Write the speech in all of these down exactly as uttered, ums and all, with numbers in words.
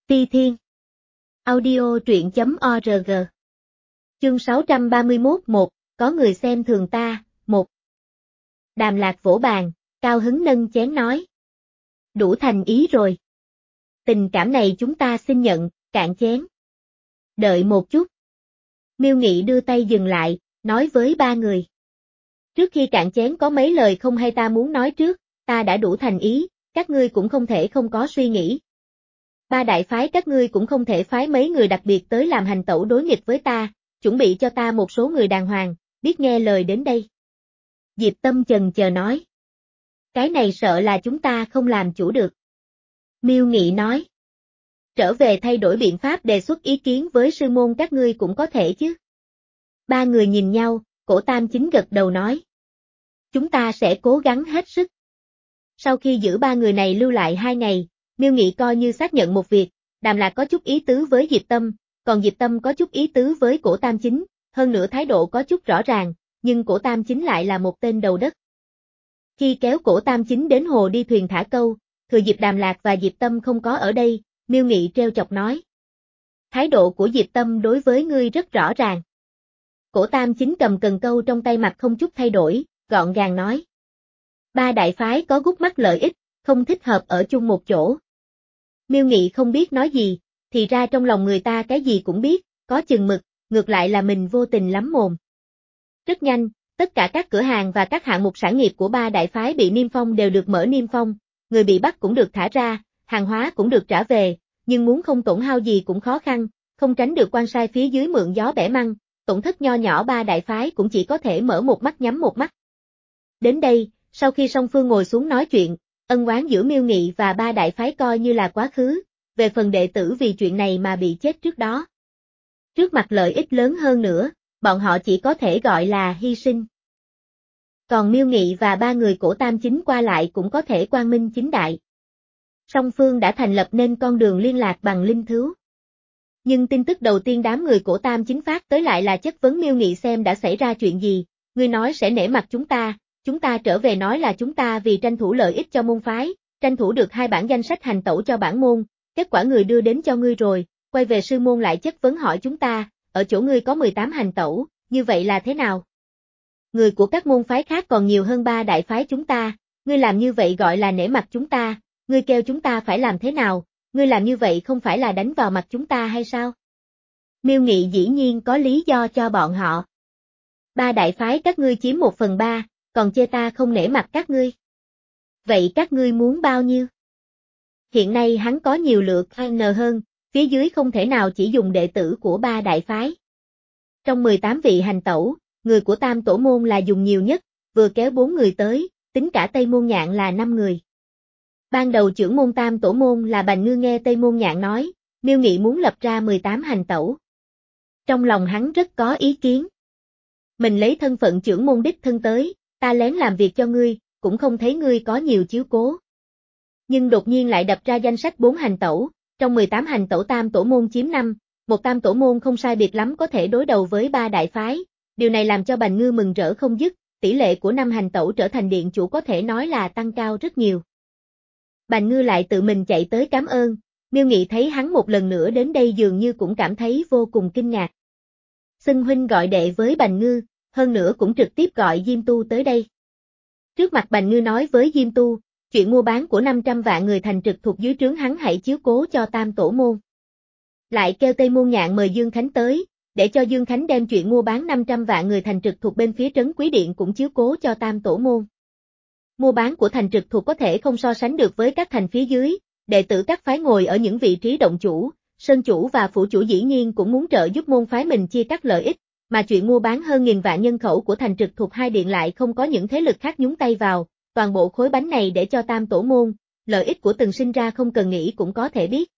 Ti Thiên. Audio truyện chấm org. Chương sáu trăm ba mươi mốt một, có người xem thường ta, một. Đàm Lạc vỗ bàn, cao hứng nâng chén nói. Đủ thành ý rồi. Tình cảm này chúng ta xin nhận, cạn chén. Đợi một chút. Miêu Nghị đưa tay dừng lại, nói với ba người. Trước khi cạn chén có mấy lời không hay ta muốn nói trước, ta đã đủ thành ý, các ngươi cũng không thể không có suy nghĩ. Ba đại phái các ngươi cũng không thể phái mấy người đặc biệt tới làm hành tẩu đối nghịch với ta, chuẩn bị cho ta một số người đàng hoàng, biết nghe lời đến đây. Diệp Tâm chần chờ nói. Cái này sợ là chúng ta không làm chủ được. Miêu Nghị nói. Trở về thay đổi biện pháp đề xuất ý kiến với sư môn các ngươi cũng có thể chứ. Ba người nhìn nhau, Cổ Tam Chính gật đầu nói. Chúng ta sẽ cố gắng hết sức. Sau khi giữ ba người này lưu lại hai ngày, Miêu Nghị coi như xác nhận một việc, Đàm Lạc có chút ý tứ với Diệp Tâm, còn Diệp Tâm có chút ý tứ với Cổ Tam Chính, hơn nữa thái độ có chút rõ ràng, nhưng Cổ Tam Chính lại là một tên đầu đất. Khi kéo Cổ Tam Chính đến hồ đi thuyền thả câu, thừa dịp Đàm Lạc và Diệp Tâm không có ở đây, Miêu Nghị treo chọc nói. Thái độ của Diệp Tâm đối với ngươi rất rõ ràng. Cổ Tam Chính cầm cần câu trong tay mặt không chút thay đổi, gọn gàng nói. Ba đại phái có gút mắt lợi ích, không thích hợp ở chung một chỗ. Miêu Nghị không biết nói gì, thì ra trong lòng người ta cái gì cũng biết, có chừng mực, ngược lại là mình vô tình lắm mồm. Rất nhanh, tất cả các cửa hàng và các hạng mục sản nghiệp của ba đại phái bị niêm phong đều được mở niêm phong, người bị bắt cũng được thả ra, hàng hóa cũng được trả về, nhưng muốn không tổn hao gì cũng khó khăn, không tránh được quan sai phía dưới mượn gió bẻ măng, tổn thất nho nhỏ ba đại phái cũng chỉ có thể mở một mắt nhắm một mắt. Đến đây, sau khi song phương ngồi xuống nói chuyện, ân oán giữa Miêu Nghị và ba đại phái coi như là quá khứ, về phần đệ tử vì chuyện này mà bị chết trước đó. Trước mặt lợi ích lớn hơn nữa, bọn họ chỉ có thể gọi là hy sinh. Còn Miêu Nghị và ba người Cổ Tam Chính qua lại cũng có thể quang minh chính đại. Song phương đã thành lập nên con đường liên lạc bằng linh thứu. Nhưng tin tức đầu tiên đám người Cổ Tam Chính phát tới lại là chất vấn Miêu Nghị xem đã xảy ra chuyện gì, ngươi nói sẽ nể mặt chúng ta. Chúng ta trở về nói là chúng ta vì tranh thủ lợi ích cho môn phái, tranh thủ được hai bản danh sách hành tẩu cho bản môn, kết quả người đưa đến cho ngươi rồi, quay về sư môn lại chất vấn hỏi chúng ta, ở chỗ ngươi có mười tám hành tẩu, như vậy là thế nào? Người của các môn phái khác còn nhiều hơn ba đại phái chúng ta, ngươi làm như vậy gọi là nể mặt chúng ta, ngươi kêu chúng ta phải làm thế nào, ngươi làm như vậy không phải là đánh vào mặt chúng ta hay sao? Miêu Nghị dĩ nhiên có lý do cho bọn họ. Ba đại phái các ngươi chiếm một phần ba, còn chê ta không nể mặt các ngươi. Vậy các ngươi muốn bao nhiêu? Hiện nay hắn có nhiều lượt N hơn, phía dưới không thể nào chỉ dùng đệ tử của ba đại phái. Trong mười tám vị hành tẩu, người của Tam Tổ Môn là dùng nhiều nhất, vừa kéo bốn người tới, tính cả Tây Môn Nhạn là năm người. Ban đầu trưởng môn Tam Tổ Môn là Bành Ngư nghe Tây Môn Nhạn nói, Miêu Nghị muốn lập ra mười tám hành tẩu. Trong lòng hắn rất có ý kiến. Mình lấy thân phận trưởng môn đích thân tới, ta lén làm việc cho ngươi, cũng không thấy ngươi có nhiều chiếu cố. Nhưng đột nhiên lại đập ra danh sách bốn hành tẩu, trong mười tám hành tẩu Tam Tổ Môn chiếm năm, một Tam Tổ Môn không sai biệt lắm có thể đối đầu với ba đại phái, điều này làm cho Bành Ngư mừng rỡ không dứt, tỷ lệ của năm hành tẩu trở thành điện chủ có thể nói là tăng cao rất nhiều. Bành Ngư lại tự mình chạy tới cảm ơn, Miêu Nghị thấy hắn một lần nữa đến đây dường như cũng cảm thấy vô cùng kinh ngạc. Xưng huynh gọi đệ với Bành Ngư, hơn nữa cũng trực tiếp gọi Diêm Tu tới đây. Trước mặt Bành Ngư nói với Diêm Tu, chuyện mua bán của năm trăm vạn người thành trực thuộc dưới trướng hắn hãy chiếu cố cho Tam Tổ Môn. Lại kêu Tây Môn Nhạn mời Dương Khánh tới, để cho Dương Khánh đem chuyện mua bán năm trăm vạn người thành trực thuộc bên phía trấn Quý Điện cũng chiếu cố cho Tam Tổ Môn. Mua bán của thành trực thuộc có thể không so sánh được với các thành phía dưới, đệ tử các phái ngồi ở những vị trí động chủ, sơn chủ và phủ chủ dĩ nhiên cũng muốn trợ giúp môn phái mình chia cắt lợi ích. Mà chuyện mua bán hơn nghìn vạn nhân khẩu của thành trực thuộc hai điện lại không có những thế lực khác nhúng tay vào, toàn bộ khối bánh này để cho Tam Tổ Môn, lợi ích của từng sinh ra không cần nghĩ cũng có thể biết.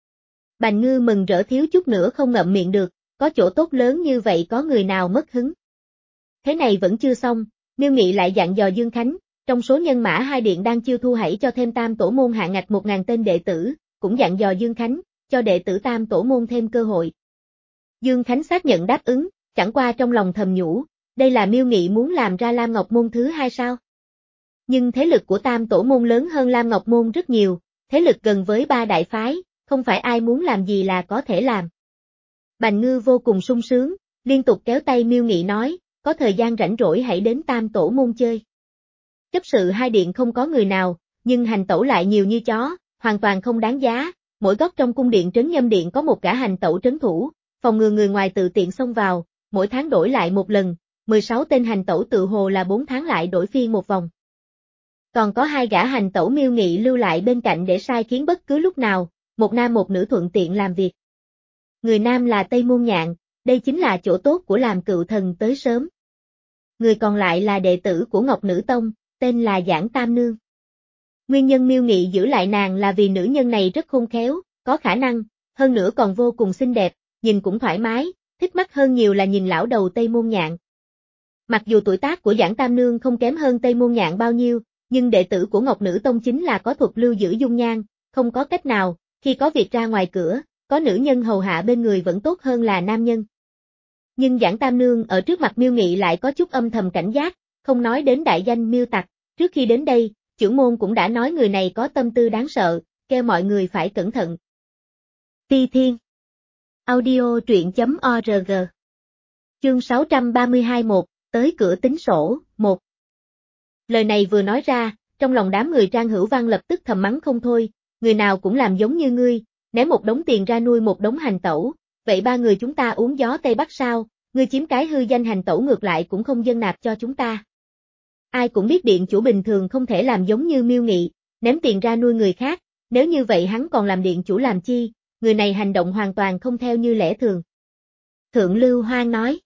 Bành Ngư mừng rỡ thiếu chút nữa không ngậm miệng được, có chỗ tốt lớn như vậy có người nào mất hứng. Thế này vẫn chưa xong, Miêu Nghị lại dặn dò Dương Khánh, trong số nhân mã hai điện đang chiêu thu hãy cho thêm Tam Tổ Môn hạ ngạch một nghìn tên đệ tử, cũng dặn dò Dương Khánh, cho đệ tử Tam Tổ Môn thêm cơ hội. Dương Khánh xác nhận đáp ứng. Chẳng qua trong lòng thầm nhủ, đây là Miêu Nghị muốn làm ra Lam Ngọc Môn thứ hai sao? Nhưng thế lực của Tam Tổ Môn lớn hơn Lam Ngọc Môn rất nhiều, thế lực gần với ba đại phái, không phải ai muốn làm gì là có thể làm. Bành Ngư vô cùng sung sướng, liên tục kéo tay Miêu Nghị nói, có thời gian rảnh rỗi hãy đến Tam Tổ môn chơi. Chấp sự hai điện không có người nào, nhưng hành tẩu lại nhiều như chó, hoàn toàn không đáng giá, mỗi góc trong cung điện trấn Nhâm Điện có một gã hành tẩu trấn thủ, phòng ngừa người ngoài tự tiện xông vào, mỗi tháng đổi lại một lần, mười sáu tên hành tẩu tự hồ là bốn tháng lại đổi phiên một vòng. Còn có hai gã hành tẩu Miêu Nghị lưu lại bên cạnh để sai khiến bất cứ lúc nào, một nam một nữ thuận tiện làm việc. Người nam là Tây Môn Nhạn, đây chính là chỗ tốt của làm cựu thần tới sớm. Người còn lại là đệ tử của Ngọc Nữ Tông, tên là Giảng Tam Nương. Nguyên nhân Miêu Nghị giữ lại nàng là vì nữ nhân này rất khôn khéo, có khả năng, hơn nữa còn vô cùng xinh đẹp, nhìn cũng thoải mái, thích mắt hơn nhiều là nhìn lão đầu Tây Môn Nhạn. Mặc dù tuổi tác của Giảng Tam Nương không kém hơn Tây Môn Nhạn bao nhiêu, nhưng đệ tử của Ngọc Nữ Tông chính là có thuật lưu giữ dung nhan, không có cách nào, khi có việc ra ngoài cửa, có nữ nhân hầu hạ bên người vẫn tốt hơn là nam nhân. Nhưng Giảng Tam Nương ở trước mặt Miêu Nghị lại có chút âm thầm cảnh giác, không nói đến đại danh Miêu Tặc, trước khi đến đây, trưởng môn cũng đã nói người này có tâm tư đáng sợ, kêu mọi người phải cẩn thận. Ti Thiên Audio truyện.org Chương sáu trăm ba mươi hai một, tới cửa tính sổ, một. Lời này vừa nói ra, trong lòng đám người Trang Hữu Văn lập tức thầm mắng không thôi, người nào cũng làm giống như ngươi, ném một đống tiền ra nuôi một đống hành tẩu, vậy ba người chúng ta uống gió Tây Bắc sao, ngươi chiếm cái hư danh hành tẩu ngược lại cũng không dâng nạp cho chúng ta. Ai cũng biết điện chủ bình thường không thể làm giống như Miêu Nghị, ném tiền ra nuôi người khác, nếu như vậy hắn còn làm điện chủ làm chi, người này hành động hoàn toàn không theo như lẽ thường. Thượng Lưu Hoang nói,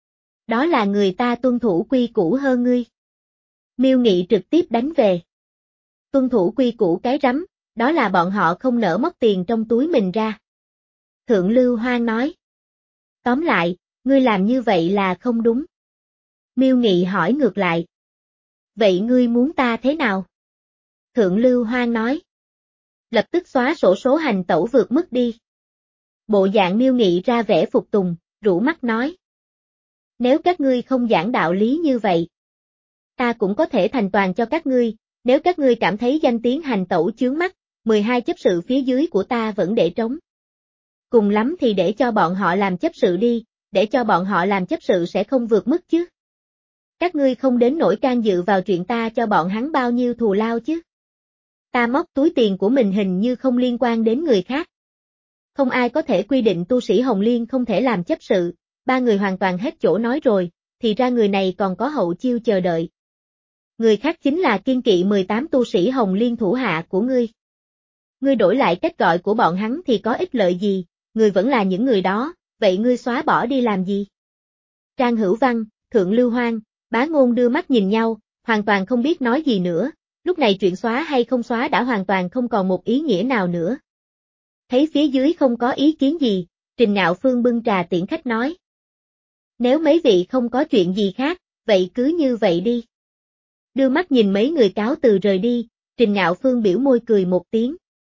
đó là người ta tuân thủ quy củ hơn ngươi. Miêu Nghị trực tiếp đánh về. Tuân thủ quy củ cái rắm, đó là bọn họ không nỡ móc tiền trong túi mình ra. Thượng Lưu Hoang nói, tóm lại, ngươi làm như vậy là không đúng. Miêu Nghị hỏi ngược lại, vậy ngươi muốn ta thế nào? Thượng Lưu Hoang nói, lập tức xóa sổ số hành tẩu vượt mức đi. Bộ dạng Miêu Nghị ra vẻ phục tùng, rũ mắt nói, nếu các ngươi không giảng đạo lý như vậy, ta cũng có thể thành toàn cho các ngươi, nếu các ngươi cảm thấy danh tiếng hành tẩu chướng mắt, mười hai chấp sự phía dưới của ta vẫn để trống. Cùng lắm thì để cho bọn họ làm chấp sự đi, để cho bọn họ làm chấp sự sẽ không vượt mức chứ. Các ngươi không đến nỗi can dự vào chuyện ta cho bọn hắn bao nhiêu thù lao chứ. Ta móc túi tiền của mình hình như không liên quan đến người khác. Không ai có thể quy định tu sĩ Hồng Liên không thể làm chấp sự, ba người hoàn toàn hết chỗ nói rồi, thì ra người này còn có hậu chiêu chờ đợi. Người khác chính là kiên kỵ mười tám tu sĩ Hồng Liên thủ hạ của ngươi. Ngươi đổi lại cách gọi của bọn hắn thì có ích lợi gì, người vẫn là những người đó, vậy ngươi xóa bỏ đi làm gì? Trang Hữu Văn, Thượng Lưu Hoang, Bá Ngôn đưa mắt nhìn nhau, hoàn toàn không biết nói gì nữa, lúc này chuyện xóa hay không xóa đã hoàn toàn không còn một ý nghĩa nào nữa. Thấy phía dưới không có ý kiến gì, Trình Ngạo Phương bưng trà tiễn khách nói. Nếu mấy vị không có chuyện gì khác, vậy cứ như vậy đi. Đưa mắt nhìn mấy người cáo từ rời đi, Trình Ngạo Phương biểu môi cười một tiếng.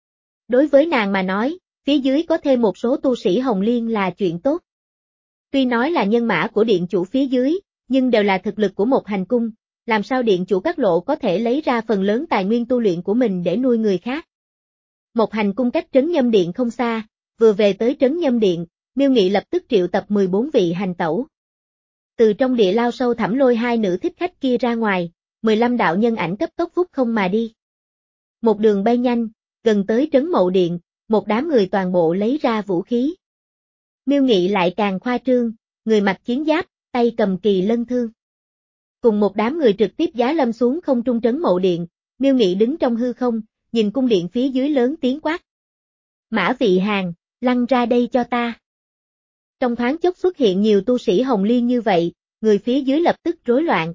Đối với nàng mà nói, phía dưới có thêm một số tu sĩ Hồng Liên là chuyện tốt. Tuy nói là nhân mã của điện chủ phía dưới, nhưng đều là thực lực của một hành cung, làm sao điện chủ các lộ có thể lấy ra phần lớn tài nguyên tu luyện của mình để nuôi người khác. Một hành cung cách trấn Nhâm Điện không xa, vừa về tới trấn Nhâm Điện, Miêu Nghị lập tức triệu tập mười bốn vị hành tẩu. Từ trong địa lao sâu thẳm lôi hai nữ thích khách kia ra ngoài, mười lăm đạo nhân ảnh cấp tốc phút không mà đi. Một đường bay nhanh, gần tới trấn Mậu Điện, một đám người toàn bộ lấy ra vũ khí. Miêu Nghị lại càng khoa trương, người mặc chiến giáp, tay cầm kỳ lân thương. Cùng một đám người trực tiếp giá lâm xuống không trung trấn Mậu Điện, Miêu Nghị đứng trong hư không, nhìn cung điện phía dưới lớn tiếng quát. Mã Vị Hàn, lăn ra đây cho ta. Trong thoáng chốc xuất hiện nhiều tu sĩ Hồng Liên như vậy, người phía dưới lập tức rối loạn.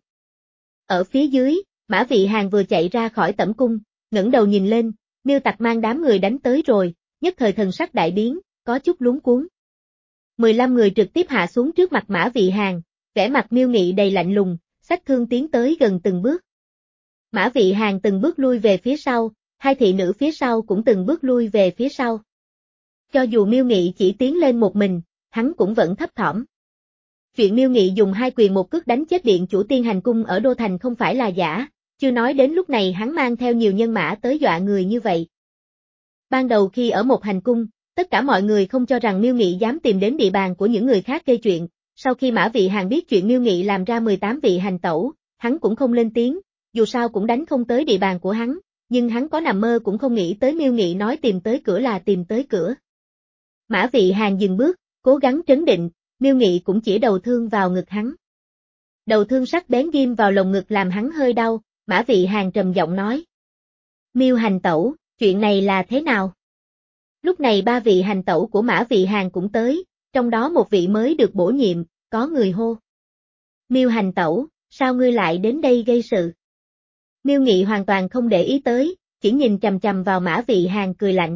Ở phía dưới, Mã Vị Hàn vừa chạy ra khỏi tẩm cung, ngẩng đầu nhìn lên, Miêu Tặc mang đám người đánh tới rồi, nhất thời thần sắc đại biến, có chút luống cuống. mười lăm người trực tiếp hạ xuống trước mặt Mã Vị Hàn, vẻ mặt Miêu Nghị đầy lạnh lùng, xách thương tiến tới gần từng bước. Mã Vị Hàn từng bước lui về phía sau, hai thị nữ phía sau cũng từng bước lui về phía sau. Cho dù Miêu Nghị chỉ tiến lên một mình, hắn cũng vẫn thấp thỏm. Chuyện Miêu Nghị dùng hai quyền một cước đánh chết điện chủ Tiên Hành Cung ở Đô Thành không phải là giả, chưa nói đến lúc này hắn mang theo nhiều nhân mã tới dọa người như vậy. Ban đầu khi ở một hành cung, tất cả mọi người không cho rằng Miêu Nghị dám tìm đến địa bàn của những người khác gây chuyện. Sau khi Mã Vị Hàn biết chuyện Miêu Nghị làm ra mười tám vị hành tẩu, hắn cũng không lên tiếng, dù sao cũng đánh không tới địa bàn của hắn, nhưng hắn có nằm mơ cũng không nghĩ tới Miêu Nghị nói tìm tới cửa là tìm tới cửa. Mã Vị Hàn dừng bước, cố gắng trấn định, Miêu Nghị cũng chỉ đầu thương vào ngực hắn. Đầu thương sắc bén ghim vào lồng ngực làm hắn hơi đau, Mã Vị Hàn trầm giọng nói. Miêu hành tẩu, chuyện này là thế nào? Lúc này ba vị hành tẩu của Mã Vị Hàn cũng tới, trong đó một vị mới được bổ nhiệm, có người hô. Miêu hành tẩu, sao ngươi lại đến đây gây sự? Miêu Nghị hoàn toàn không để ý tới, chỉ nhìn chằm chằm vào Mã Vị Hàn cười lạnh.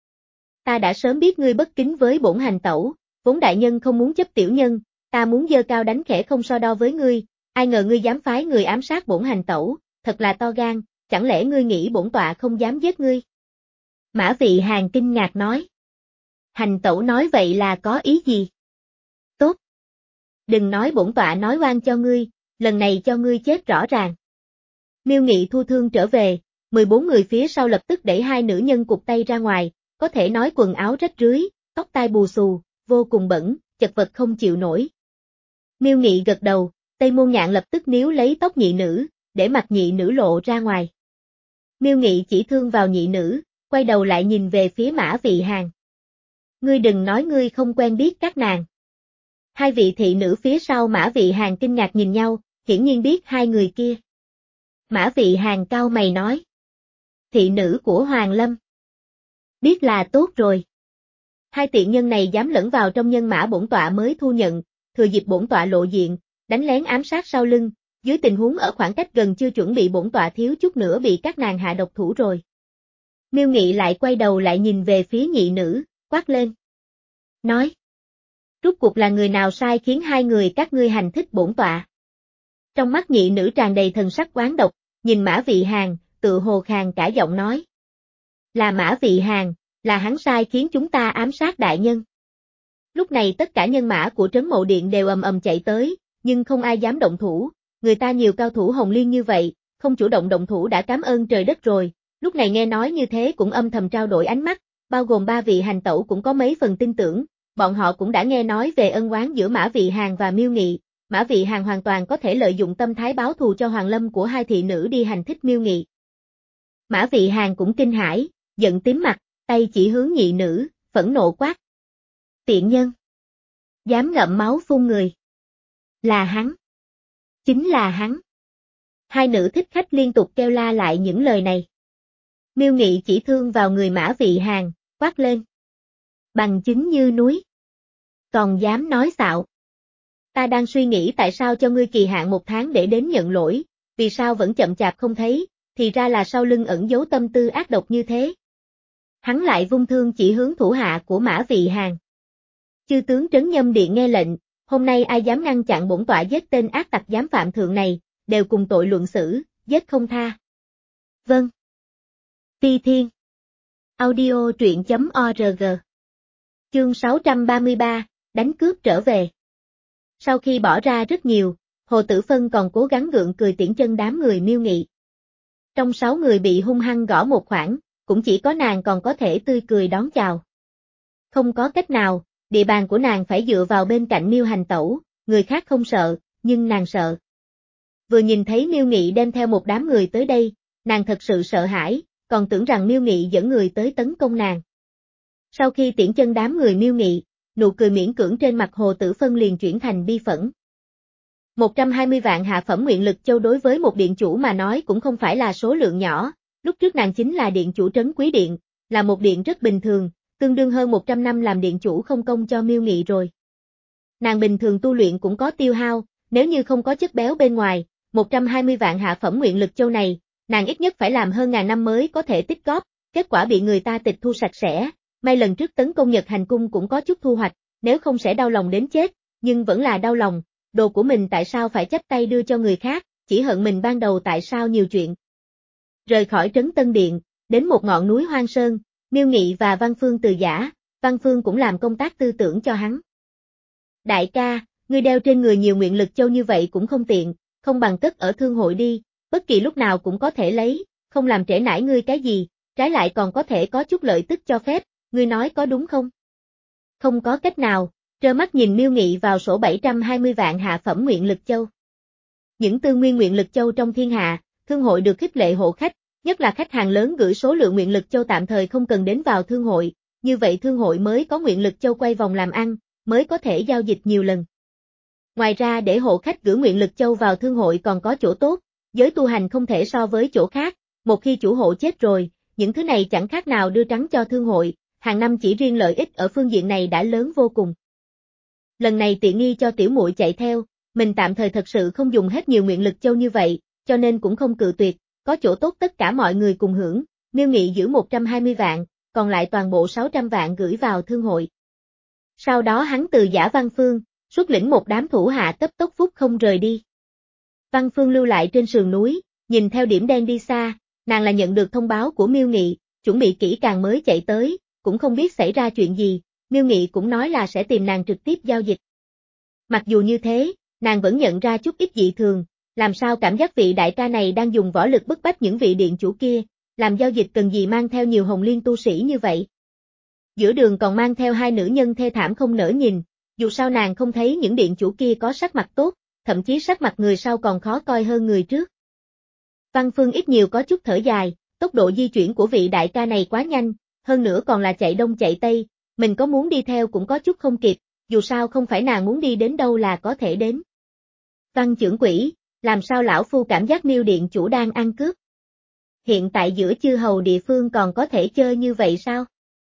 Ta đã sớm biết ngươi bất kính với bổn hành tẩu, vốn đại nhân không muốn chấp tiểu nhân, ta muốn giơ cao đánh khẽ không so đo với ngươi, ai ngờ ngươi dám phái người ám sát bổn hành tẩu, thật là to gan, chẳng lẽ ngươi nghĩ bổn tọa không dám giết ngươi? Mã Vị Hàn kinh ngạc nói. Hành tẩu nói vậy là có ý gì? Tốt. Đừng nói bổn tọa nói oan cho ngươi, lần này cho ngươi chết rõ ràng. Miêu Nghị thu thương trở về, mười bốn người phía sau lập tức đẩy hai nữ nhân cụt tay ra ngoài, có thể nói quần áo rách rưới, tóc tai bù xù, vô cùng bẩn, chật vật không chịu nổi. Miêu Nghị gật đầu, Tây Môn Nhạn lập tức níu lấy tóc nhị nữ, để mặt nhị nữ lộ ra ngoài. Miêu Nghị chỉ thương vào nhị nữ, quay đầu lại nhìn về phía Mã Vị Hàn. Ngươi đừng nói ngươi không quen biết các nàng. Hai vị thị nữ phía sau Mã Vị Hàn kinh ngạc nhìn nhau, hiển nhiên biết hai người kia. Mã Vị Hàn cau mày nói. Thị nữ của Hoàng Lâm. Biết là tốt rồi. Hai tiện nhân này dám lẫn vào trong nhân mã bổn tọa mới thu nhận, thừa dịp bổn tọa lộ diện, đánh lén ám sát sau lưng, dưới tình huống ở khoảng cách gần chưa chuẩn bị bổn tọa thiếu chút nữa bị các nàng hạ độc thủ rồi. Miêu Nghị lại quay đầu lại nhìn về phía nhị nữ, quát lên. Nói. Rốt cuộc là người nào sai khiến hai người các ngươi hành thích bổn tọa? Trong mắt nhị nữ tràn đầy thần sắc oán độc, nhìn Mã Vị Hàn, tự hồ khàn cả giọng nói. Là Mã Vị Hàn, là hắn sai khiến chúng ta ám sát đại nhân. Lúc này tất cả nhân mã của Trấn Mộ Điện đều ầm ầm chạy tới, nhưng không ai dám động thủ, người ta nhiều cao thủ hồng liên như vậy, không chủ động động thủ đã cảm ơn trời đất rồi, lúc này nghe nói như thế cũng âm thầm trao đổi ánh mắt, bao gồm ba vị hành tẩu cũng có mấy phần tin tưởng, bọn họ cũng đã nghe nói về ân oán giữa Mã Vị Hàn và Miêu Nghị, Mã Vị Hàn hoàn toàn có thể lợi dụng tâm thái báo thù cho Hoàng Lâm của hai thị nữ đi hành thích Miêu Nghị. Mã Vị Hàn cũng kinh hãi, giận tím mặt, tay chỉ hướng nhị nữ, phẫn nộ quát. Tiện nhân! Dám ngậm máu phun người! Là hắn! Chính là hắn! Hai nữ thích khách liên tục kêu la lại những lời này. Miêu Nghị chỉ thương vào người Mã Vị Hàn, quát lên. Bằng chứng như núi! Còn dám nói xạo! Ta đang suy nghĩ tại sao cho ngươi kỳ hạn một tháng để đến nhận lỗi, vì sao vẫn chậm chạp không thấy, thì ra là sau lưng ẩn giấu tâm tư ác độc như thế. Hắn lại vung thương chỉ hướng thủ hạ của Mã Vị Hàn. Chư tướng Trấn Nhâm Điện nghe lệnh, hôm nay ai dám ngăn chặn bổn tọa giết tên ác tặc giám phạm thượng này, đều cùng tội luận xử, giết không tha. Vâng. Ti Thiên. Audio truyện chấm org. Chương sáu trăm ba mươi ba, đánh cướp trở về. Sau khi bỏ ra rất nhiều, Hồ Tử Phân còn cố gắng gượng cười tiễn chân đám người Miêu Nghị. Trong sáu người bị hung hăng gõ một khoảng, cũng chỉ có nàng còn có thể tươi cười đón chào. Không có cách nào, địa bàn của nàng phải dựa vào bên cạnh Miêu hành tẩu, người khác không sợ, nhưng nàng sợ. Vừa nhìn thấy Miêu Nghị đem theo một đám người tới đây, nàng thật sự sợ hãi, còn tưởng rằng Miêu Nghị dẫn người tới tấn công nàng. Sau khi tiễn chân đám người Miêu Nghị, nụ cười miễn cưỡng trên mặt Hồ Tử Phân liền chuyển thành bi phẫn. một trăm hai mươi vạn hạ phẩm nguyện lực châu đối với một điện chủ mà nói cũng không phải là số lượng nhỏ, lúc trước nàng chính là điện chủ Trấn Quý Điện, là một điện rất bình thường, tương đương hơn một trăm năm làm điện chủ không công cho Miêu Nghị rồi. Nàng bình thường tu luyện cũng có tiêu hao, nếu như không có chất béo bên ngoài, một trăm hai mươi vạn hạ phẩm nguyện lực châu này, nàng ít nhất phải làm hơn ngàn năm mới có thể tích góp, kết quả bị người ta tịch thu sạch sẽ, may lần trước tấn công Nhật Hành Cung cũng có chút thu hoạch, nếu không sẽ đau lòng đến chết, nhưng vẫn là đau lòng, đồ của mình tại sao phải chấp tay đưa cho người khác, chỉ hận mình ban đầu tại sao nhiều chuyện. Rời khỏi Trấn Tân Điện, đến một ngọn núi hoang sơn, Miêu Nghị và Văn Phương từ giả, Văn Phương cũng làm công tác tư tưởng cho hắn. Đại ca, ngươi đeo trên người nhiều nguyện lực châu như vậy cũng không tiện, không bằng cất ở thương hội đi, bất kỳ lúc nào cũng có thể lấy, không làm trễ nải ngươi cái gì, trái lại còn có thể có chút lợi tức cho phép, ngươi nói có đúng không? Không có cách nào, trơ mắt nhìn Miêu Nghị vào sổ bảy trăm hai mươi vạn hạ phẩm nguyện lực châu. Những tư nguyên nguyện lực châu trong thiên hạ, thương hội được khích lệ hộ khách, nhất là khách hàng lớn gửi số lượng nguyện lực châu tạm thời không cần đến vào thương hội, như vậy thương hội mới có nguyện lực châu quay vòng làm ăn, mới có thể giao dịch nhiều lần. Ngoài ra để hộ khách gửi nguyện lực châu vào thương hội còn có chỗ tốt, giới tu hành không thể so với chỗ khác, một khi chủ hộ chết rồi, những thứ này chẳng khác nào đưa trắng cho thương hội, hàng năm chỉ riêng lợi ích ở phương diện này đã lớn vô cùng. Lần này tiện nghi cho tiểu muội chạy theo, mình tạm thời thật sự không dùng hết nhiều nguyện lực châu như vậy, cho nên cũng không cự tuyệt, có chỗ tốt tất cả mọi người cùng hưởng, Miêu Nghị giữ một trăm hai mươi vạn, còn lại toàn bộ sáu trăm vạn gửi vào thương hội. Sau đó hắn từ Giả Văn Phương, xuất lĩnh một đám thủ hạ cấp tốc phút không rời đi. Văn Phương lưu lại trên sườn núi, nhìn theo điểm đen đi xa, nàng là nhận được thông báo của Miêu Nghị, chuẩn bị kỹ càng mới chạy tới, cũng không biết xảy ra chuyện gì, Miêu Nghị cũng nói là sẽ tìm nàng trực tiếp giao dịch. Mặc dù như thế, nàng vẫn nhận ra chút ít dị thường, làm sao cảm giác vị đại ca này đang dùng võ lực bức bách những vị điện chủ kia, làm giao dịch cần gì mang theo nhiều hồng liên tu sĩ như vậy. Giữa đường còn mang theo hai nữ nhân thê thảm không nỡ nhìn, dù sao nàng không thấy những điện chủ kia có sắc mặt tốt, thậm chí sắc mặt người sau còn khó coi hơn người trước. Văn Phương ít nhiều có chút thở dài, tốc độ di chuyển của vị đại ca này quá nhanh, hơn nữa còn là chạy đông chạy tây, mình có muốn đi theo cũng có chút không kịp, dù sao không phải nàng muốn đi đến đâu là có thể đến. Văn trưởng quỹ, làm sao lão phu cảm giác Miêu điện chủ đang ăn cướp? Hiện tại giữa chư hầu địa phương còn có thể chơi như vậy sao?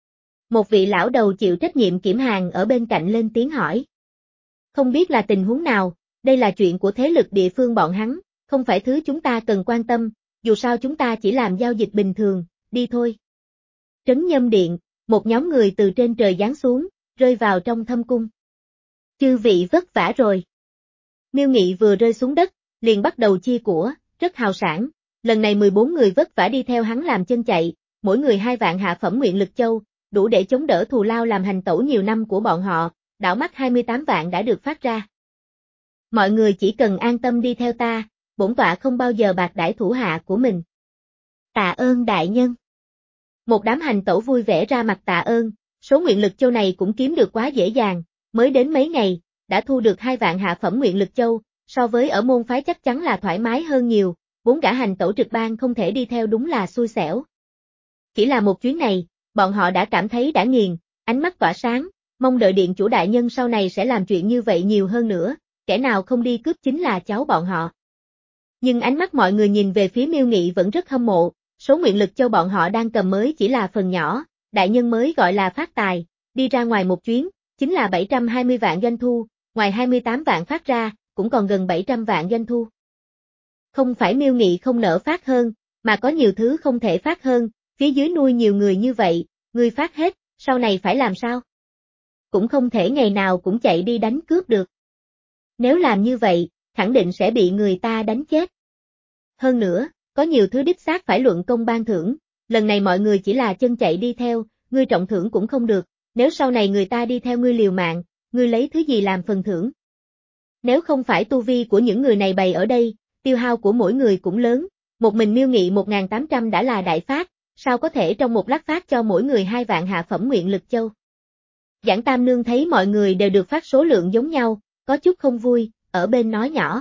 Một vị lão đầu chịu trách nhiệm kiểm hàng ở bên cạnh lên tiếng hỏi. Không biết là tình huống nào, đây là chuyện của thế lực địa phương bọn hắn, không phải thứ chúng ta cần quan tâm, dù sao chúng ta chỉ làm giao dịch bình thường, đi thôi. Trấn Nhâm Điện, một nhóm người từ trên trời giáng xuống, rơi vào trong thâm cung. Chư vị vất vả rồi. Miêu Nghị vừa rơi xuống đất, liền bắt đầu chia của, rất hào sảng, lần này mười bốn người vất vả đi theo hắn làm chân chạy, mỗi người hai vạn hạ phẩm nguyện lực châu, đủ để chống đỡ thù lao làm hành tẩu nhiều năm của bọn họ, đảo mắt hai mươi tám vạn đã được phát ra. Mọi người chỉ cần an tâm đi theo ta, bổn tọa không bao giờ bạc đãi thủ hạ của mình. Tạ ơn đại nhân. Một đám hành tẩu vui vẻ ra mặt tạ ơn, số nguyện lực châu này cũng kiếm được quá dễ dàng, mới đến mấy ngày, đã thu được hai vạn hạ phẩm nguyện lực châu, so với ở môn phái chắc chắn là thoải mái hơn nhiều, bốn gã hành tẩu trực ban không thể đi theo đúng là xui xẻo. Chỉ là một chuyến này, bọn họ đã cảm thấy đã nghiền, ánh mắt tỏa sáng, mong đợi điện chủ đại nhân sau này sẽ làm chuyện như vậy nhiều hơn nữa, kẻ nào không đi cướp chính là cháu bọn họ. Nhưng ánh mắt mọi người nhìn về phía Miêu Nghị vẫn rất hâm mộ, số nguyện lực châu bọn họ đang cầm mới chỉ là phần nhỏ, đại nhân mới gọi là phát tài, đi ra ngoài một chuyến, chính là bảy trăm hai mươi vạn doanh thu, ngoài hai mươi tám vạn phát ra, cũng còn gần bảy trăm vạn doanh thu. Không phải Miêu Nghị không nỡ phát hơn, mà có nhiều thứ không thể phát hơn, phía dưới nuôi nhiều người như vậy, người phát hết, sau này phải làm sao? Cũng không thể ngày nào cũng chạy đi đánh cướp được. Nếu làm như vậy, khẳng định sẽ bị người ta đánh chết. Hơn nữa, có nhiều thứ đích xác phải luận công ban thưởng, lần này mọi người chỉ là chân chạy đi theo, ngươi trọng thưởng cũng không được, nếu sau này người ta đi theo ngươi liều mạng, ngươi lấy thứ gì làm phần thưởng? Nếu không phải tu vi của những người này bày ở đây, tiêu hao của mỗi người cũng lớn, một mình Miêu Nghị một nghìn tám trăm đã là đại phát, sao có thể trong một lát phát cho mỗi người hai vạn hạ phẩm nguyện lực châu? Giảng Tam Nương thấy mọi người đều được phát số lượng giống nhau, có chút không vui, ở bên nói nhỏ.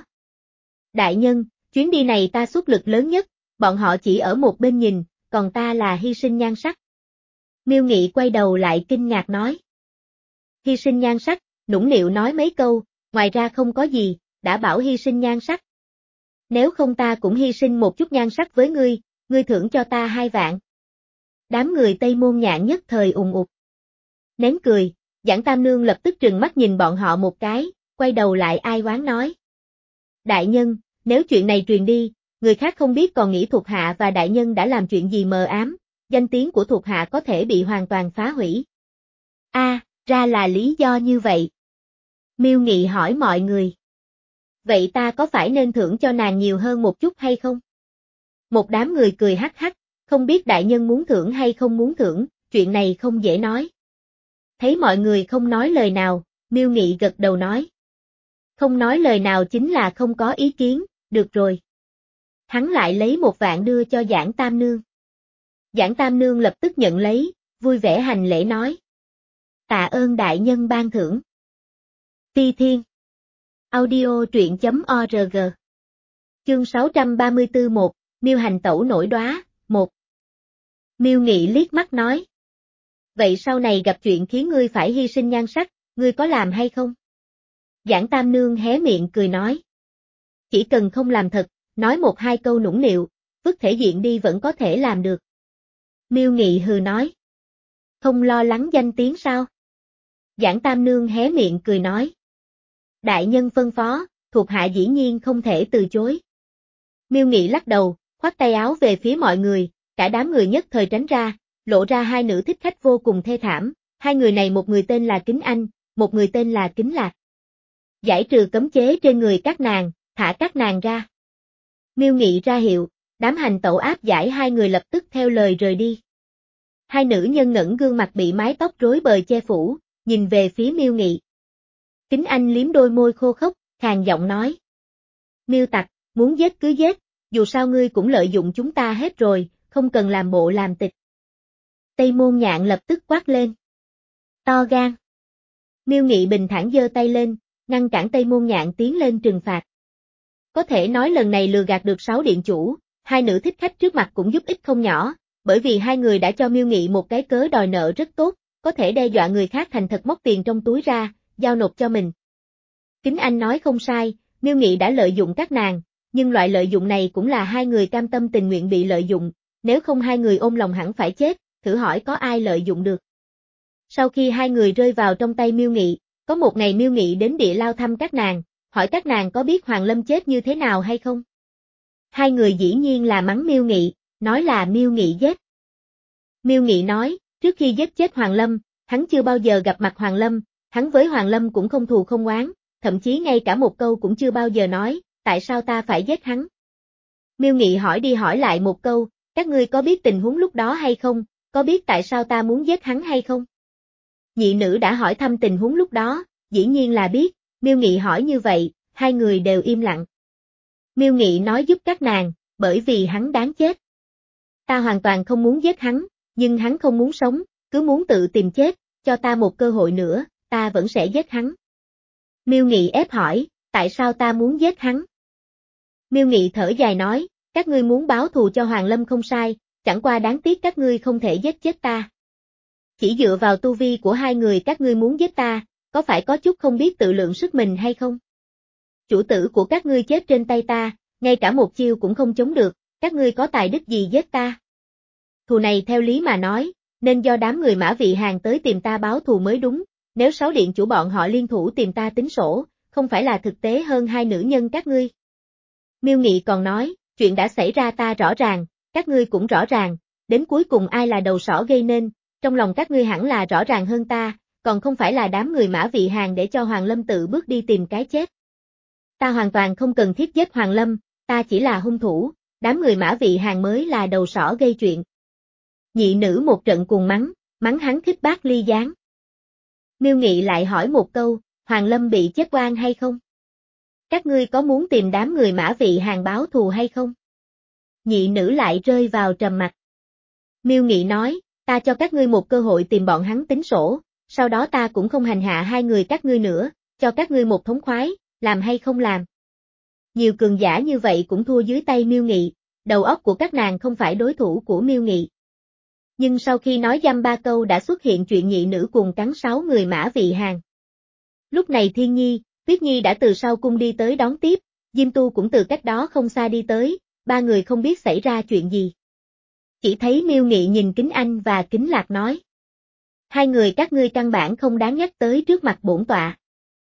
Đại nhân, chuyến đi này ta xuất lực lớn nhất, bọn họ chỉ ở một bên nhìn, còn ta là hy sinh nhan sắc. Miêu Nghị quay đầu lại kinh ngạc nói. Hy sinh nhan sắc, nũng nịu nói mấy câu, ngoài ra không có gì, đã bảo hy sinh nhan sắc. Nếu không ta cũng hy sinh một chút nhan sắc với ngươi, ngươi thưởng cho ta hai vạn. Đám người Tây Môn Nhạn nhất thời ùng ục. Nén cười, Giảng Tam Nương lập tức trừng mắt nhìn bọn họ một cái, quay đầu lại ai oán nói. Đại nhân, nếu chuyện này truyền đi, người khác không biết còn nghĩ thuộc hạ và đại nhân đã làm chuyện gì mờ ám, danh tiếng của thuộc hạ có thể bị hoàn toàn phá hủy. A, à, ra là lý do như vậy. Miêu Nghị hỏi mọi người. Vậy ta có phải nên thưởng cho nàng nhiều hơn một chút hay không? Một đám người cười hắc hắc, không biết đại nhân muốn thưởng hay không muốn thưởng, chuyện này không dễ nói. Thấy mọi người không nói lời nào, Miêu Nghị gật đầu nói. Không nói lời nào chính là không có ý kiến, được rồi. Hắn lại lấy một vạn đưa cho Giảng Tam Nương. Giảng Tam Nương lập tức nhận lấy, vui vẻ hành lễ nói. Tạ ơn đại nhân ban thưởng. Ti Thiên. Audio truyện chấm org. Chương sáu trăm ba mươi tư một, Miêu hành tẩu nổi đóa, một. Miêu Nghị liếc mắt nói. Vậy sau này gặp chuyện khiến ngươi phải hy sinh nhan sắc, ngươi có làm hay không? Giảng Tam Nương hé miệng cười nói. Chỉ cần không làm thật, nói một hai câu nũng nịu, vứt thể diện đi vẫn có thể làm được. Miêu Nghị hừ nói. Không lo lắng danh tiếng sao? Giảng Tam Nương hé miệng cười nói. Đại nhân phân phó, thuộc hạ dĩ nhiên không thể từ chối. Miêu Nghị lắc đầu, khoác tay áo về phía mọi người, cả đám người nhất thời tránh ra, lộ ra hai nữ thích khách vô cùng thê thảm, hai người này một người tên là Kính Anh, một người tên là Kính Lạc. Giải trừ cấm chế trên người các nàng, thả các nàng ra. Miêu Nghị ra hiệu, đám hành tẩu áp giải hai người lập tức theo lời rời đi. Hai nữ nhân ngẩng gương mặt bị mái tóc rối bời che phủ, nhìn về phía Miêu Nghị. Kính Anh liếm đôi môi khô khốc, khàn giọng nói. Miêu tặc, muốn giết cứ giết, dù sao ngươi cũng lợi dụng chúng ta hết rồi, không cần làm bộ làm tịch. Tây Môn Nhạn lập tức quát lên. To gan. Miêu Nghị bình thản giơ tay lên, ngăn cản Tây Môn Nhạn tiến lên trừng phạt. Có thể nói lần này lừa gạt được sáu điện chủ, hai nữ thích khách trước mặt cũng giúp ích không nhỏ, bởi vì hai người đã cho Miêu Nghị một cái cớ đòi nợ rất tốt, có thể đe dọa người khác thành thật móc tiền trong túi ra, giao nộp cho mình. Kính Anh nói không sai, Miêu Nghị đã lợi dụng các nàng, nhưng loại lợi dụng này cũng là hai người cam tâm tình nguyện bị lợi dụng, nếu không hai người ôm lòng hẳn phải chết, thử hỏi có ai lợi dụng được. Sau khi hai người rơi vào trong tay Miêu Nghị, có một ngày Miêu Nghị đến địa lao thăm các nàng, hỏi các nàng có biết Hoàng Lâm chết như thế nào hay không. Hai người dĩ nhiên là mắng Miêu Nghị, nói là Miêu Nghị giết. Miêu Nghị nói, trước khi giết chết Hoàng Lâm, hắn chưa bao giờ gặp mặt Hoàng Lâm, hắn với Hoàng Lâm cũng không thù không oán, thậm chí ngay cả một câu cũng chưa bao giờ nói, tại sao ta phải giết hắn. Miêu Nghị hỏi đi hỏi lại một câu, các ngươi có biết tình huống lúc đó hay không, có biết tại sao ta muốn giết hắn hay không? Nhị nữ đã hỏi thăm tình huống lúc đó, dĩ nhiên là biết, Miêu Nghị hỏi như vậy, hai người đều im lặng. Miêu Nghị nói giúp các nàng, bởi vì hắn đáng chết. Ta hoàn toàn không muốn giết hắn, nhưng hắn không muốn sống, cứ muốn tự tìm chết, cho ta một cơ hội nữa, ta vẫn sẽ giết hắn. Miêu Nghị ép hỏi, tại sao ta muốn giết hắn? Miêu Nghị thở dài nói, các ngươi muốn báo thù cho Hoàng Lâm không sai, chẳng qua đáng tiếc các ngươi không thể giết chết ta. Chỉ dựa vào tu vi của hai người các ngươi muốn giết ta, có phải có chút không biết tự lượng sức mình hay không? Chủ tử của các ngươi chết trên tay ta, ngay cả một chiêu cũng không chống được, các ngươi có tài đức gì giết ta? Thù này theo lý mà nói, nên do đám người Mã Vị Hàn tới tìm ta báo thù mới đúng, nếu sáu điện chủ bọn họ liên thủ tìm ta tính sổ, không phải là thực tế hơn hai nữ nhân các ngươi. Miêu Nghị còn nói, chuyện đã xảy ra ta rõ ràng, các ngươi cũng rõ ràng, đến cuối cùng ai là đầu sỏ gây nên, trong lòng các ngươi hẳn là rõ ràng hơn ta, còn không phải là đám người Mã Vị Hàn để cho Hoàng Lâm tự bước đi tìm cái chết. Ta hoàn toàn không cần thiết giết Hoàng Lâm, ta chỉ là hung thủ, đám người Mã Vị Hàn mới là đầu sỏ gây chuyện. Nhị nữ một trận cuồng mắng, mắng hắn khích bác ly gián. Miêu Nghị lại hỏi một câu, Hoàng Lâm bị chết oan hay không? Các ngươi có muốn tìm đám người Mã Vị Hàn báo thù hay không? Nhị nữ lại rơi vào trầm mặc. Miêu Nghị nói, ta cho các ngươi một cơ hội tìm bọn hắn tính sổ, sau đó ta cũng không hành hạ hai người các ngươi nữa, cho các ngươi một thống khoái, làm hay không làm. Nhiều cường giả như vậy cũng thua dưới tay Miêu Nghị, đầu óc của các nàng không phải đối thủ của Miêu Nghị. Nhưng sau khi nói dăm ba câu đã xuất hiện chuyện nhị nữ cùng cắn sáu người Mã Vị Hàn. Lúc này Thiên Nhi, Tuyết Nhi đã từ sau cung đi tới đón tiếp, Diêm Tu cũng từ cách đó không xa đi tới, ba người không biết xảy ra chuyện gì. Chỉ thấy Miêu Nghị nhìn Kính Anh và Kính Lạc nói. Hai người các ngươi căn bản không đáng nhắc tới trước mặt bổn tọa.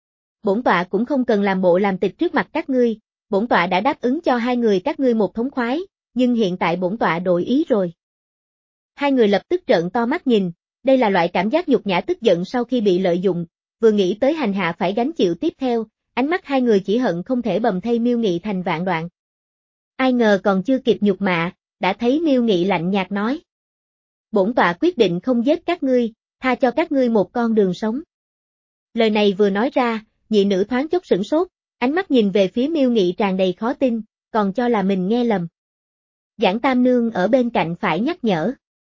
Bổn tọa cũng không cần làm bộ làm tịch trước mặt các ngươi, bổn tọa đã đáp ứng cho hai người các ngươi một thống khoái, nhưng hiện tại bổn tọa đổi ý rồi. Hai người lập tức trợn to mắt nhìn, đây là loại cảm giác nhục nhã tức giận sau khi bị lợi dụng, vừa nghĩ tới hành hạ phải gánh chịu tiếp theo, ánh mắt hai người chỉ hận không thể bầm thây Miêu Nghị thành vạn đoạn. Ai ngờ còn chưa kịp nhục mạ, đã thấy Miêu Nghị lạnh nhạt nói. Bổn tọa quyết định không giết các ngươi, tha cho các ngươi một con đường sống. Lời này vừa nói ra, nhị nữ thoáng chốc sửng sốt, ánh mắt nhìn về phía Miêu Nghị tràn đầy khó tin, còn cho là mình nghe lầm. Giảng Tam Nương ở bên cạnh phải nhắc nhở.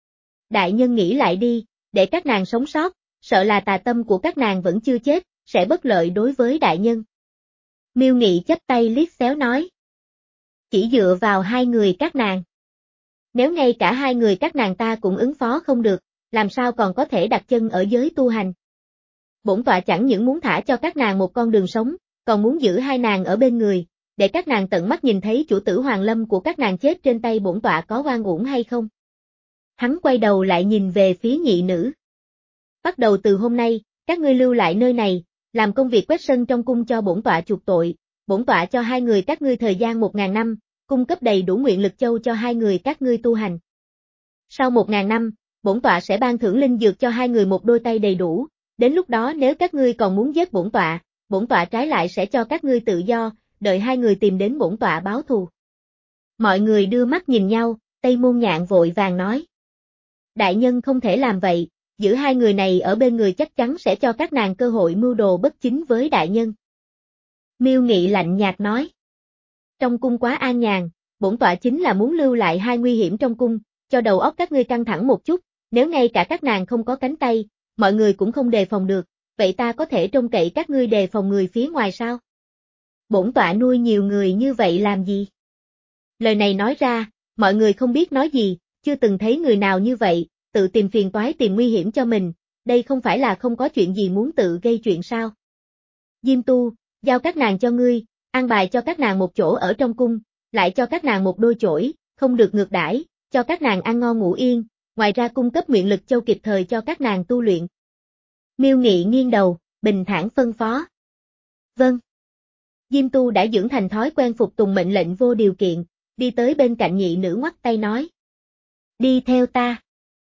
Đại nhân nghĩ lại đi, để các nàng sống sót, sợ là tà tâm của các nàng vẫn chưa chết, sẽ bất lợi đối với đại nhân. Miêu Nghị chắp tay liếc xéo nói. Chỉ dựa vào hai người các nàng. Nếu ngay cả hai người các nàng ta cũng ứng phó không được, làm sao còn có thể đặt chân ở giới tu hành. Bổn tọa chẳng những muốn thả cho các nàng một con đường sống, còn muốn giữ hai nàng ở bên người, để các nàng tận mắt nhìn thấy chủ tử Hoàng Lâm của các nàng chết trên tay bổn tọa có oan uổng hay không. Hắn quay đầu lại nhìn về phía nhị nữ. Bắt đầu từ hôm nay, các ngươi lưu lại nơi này, làm công việc quét sân trong cung cho bổn tọa chuộc tội, bổn tọa cho hai người các ngươi thời gian một ngàn năm, cung cấp đầy đủ nguyện lực châu cho hai người các ngươi tu hành. Sau một ngàn năm, bổn tọa sẽ ban thưởng linh dược cho hai người một đôi tay đầy đủ, đến lúc đó nếu các ngươi còn muốn giết bổn tọa, bổn tọa trái lại sẽ cho các ngươi tự do, đợi hai người tìm đến bổn tọa báo thù. Mọi người đưa mắt nhìn nhau, Tây Môn Nhạn vội vàng nói. Đại nhân không thể làm vậy, giữ hai người này ở bên người chắc chắn sẽ cho các nàng cơ hội mưu đồ bất chính với đại nhân. Miêu Nghị lạnh nhạt nói. Trong cung quá an nhàn, bổn tọa chính là muốn lưu lại hai nguy hiểm trong cung, cho đầu óc các ngươi căng thẳng một chút, nếu ngay cả các nàng không có cánh tay, mọi người cũng không đề phòng được, vậy ta có thể trông cậy các ngươi đề phòng người phía ngoài sao? Bổn tọa nuôi nhiều người như vậy làm gì? Lời này nói ra, mọi người không biết nói gì, chưa từng thấy người nào như vậy, tự tìm phiền toái tìm nguy hiểm cho mình, đây không phải là không có chuyện gì muốn tự gây chuyện sao? Diêm Tu, giao các nàng cho ngươi, an bài cho các nàng một chỗ ở trong cung, lại cho các nàng một đôi chổi, không được ngược đãi, cho các nàng ăn ngon ngủ yên, ngoài ra cung cấp nguyện lực châu kịp thời cho các nàng tu luyện. Miêu Nghị nghiêng đầu, bình thản phân phó. Vâng. Diêm Tu đã dưỡng thành thói quen phục tùng mệnh lệnh vô điều kiện, đi tới bên cạnh nhị nữ ngoắt tay nói. Đi theo ta.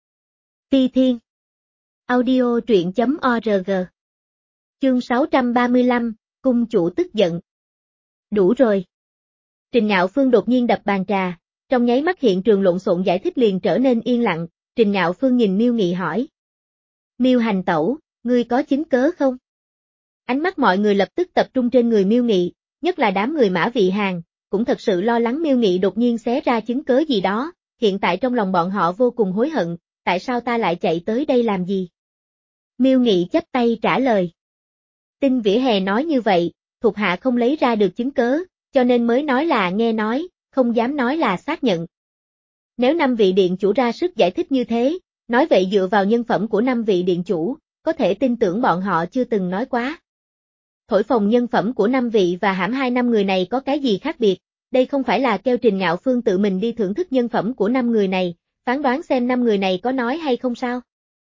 Phi Thiên. Audio truyện chấm org. Chương sáu trăm ba mươi lăm, cung chủ tức giận. Đủ rồi. Trình Ngạo Phương đột nhiên đập bàn trà, trong nháy mắt hiện trường lộn xộn giải thích liền trở nên yên lặng, Trình Ngạo Phương nhìn Miêu Nghị hỏi. Miêu hành tẩu, ngươi có chứng cớ không? Ánh mắt mọi người lập tức tập trung trên người Miêu Nghị, nhất là đám người Mã Vị Hàn, cũng thật sự lo lắng Miêu Nghị đột nhiên xé ra chứng cớ gì đó, hiện tại trong lòng bọn họ vô cùng hối hận, tại sao ta lại chạy tới đây làm gì? Miêu Nghị chắp tay trả lời. Tin vỉa hè nói như vậy, thuộc hạ không lấy ra được chứng cớ, cho nên mới nói là nghe nói, không dám nói là xác nhận. Nếu năm vị điện chủ ra sức giải thích như thế, nói vậy dựa vào nhân phẩm của năm vị điện chủ, có thể tin tưởng bọn họ chưa từng nói quá. Thổi phồng nhân phẩm của năm vị và hãm hai năm người này có cái gì khác biệt, đây không phải là kêu Trình Ngạo Phương tự mình đi thưởng thức nhân phẩm của năm người này, phán đoán xem năm người này có nói hay không sao.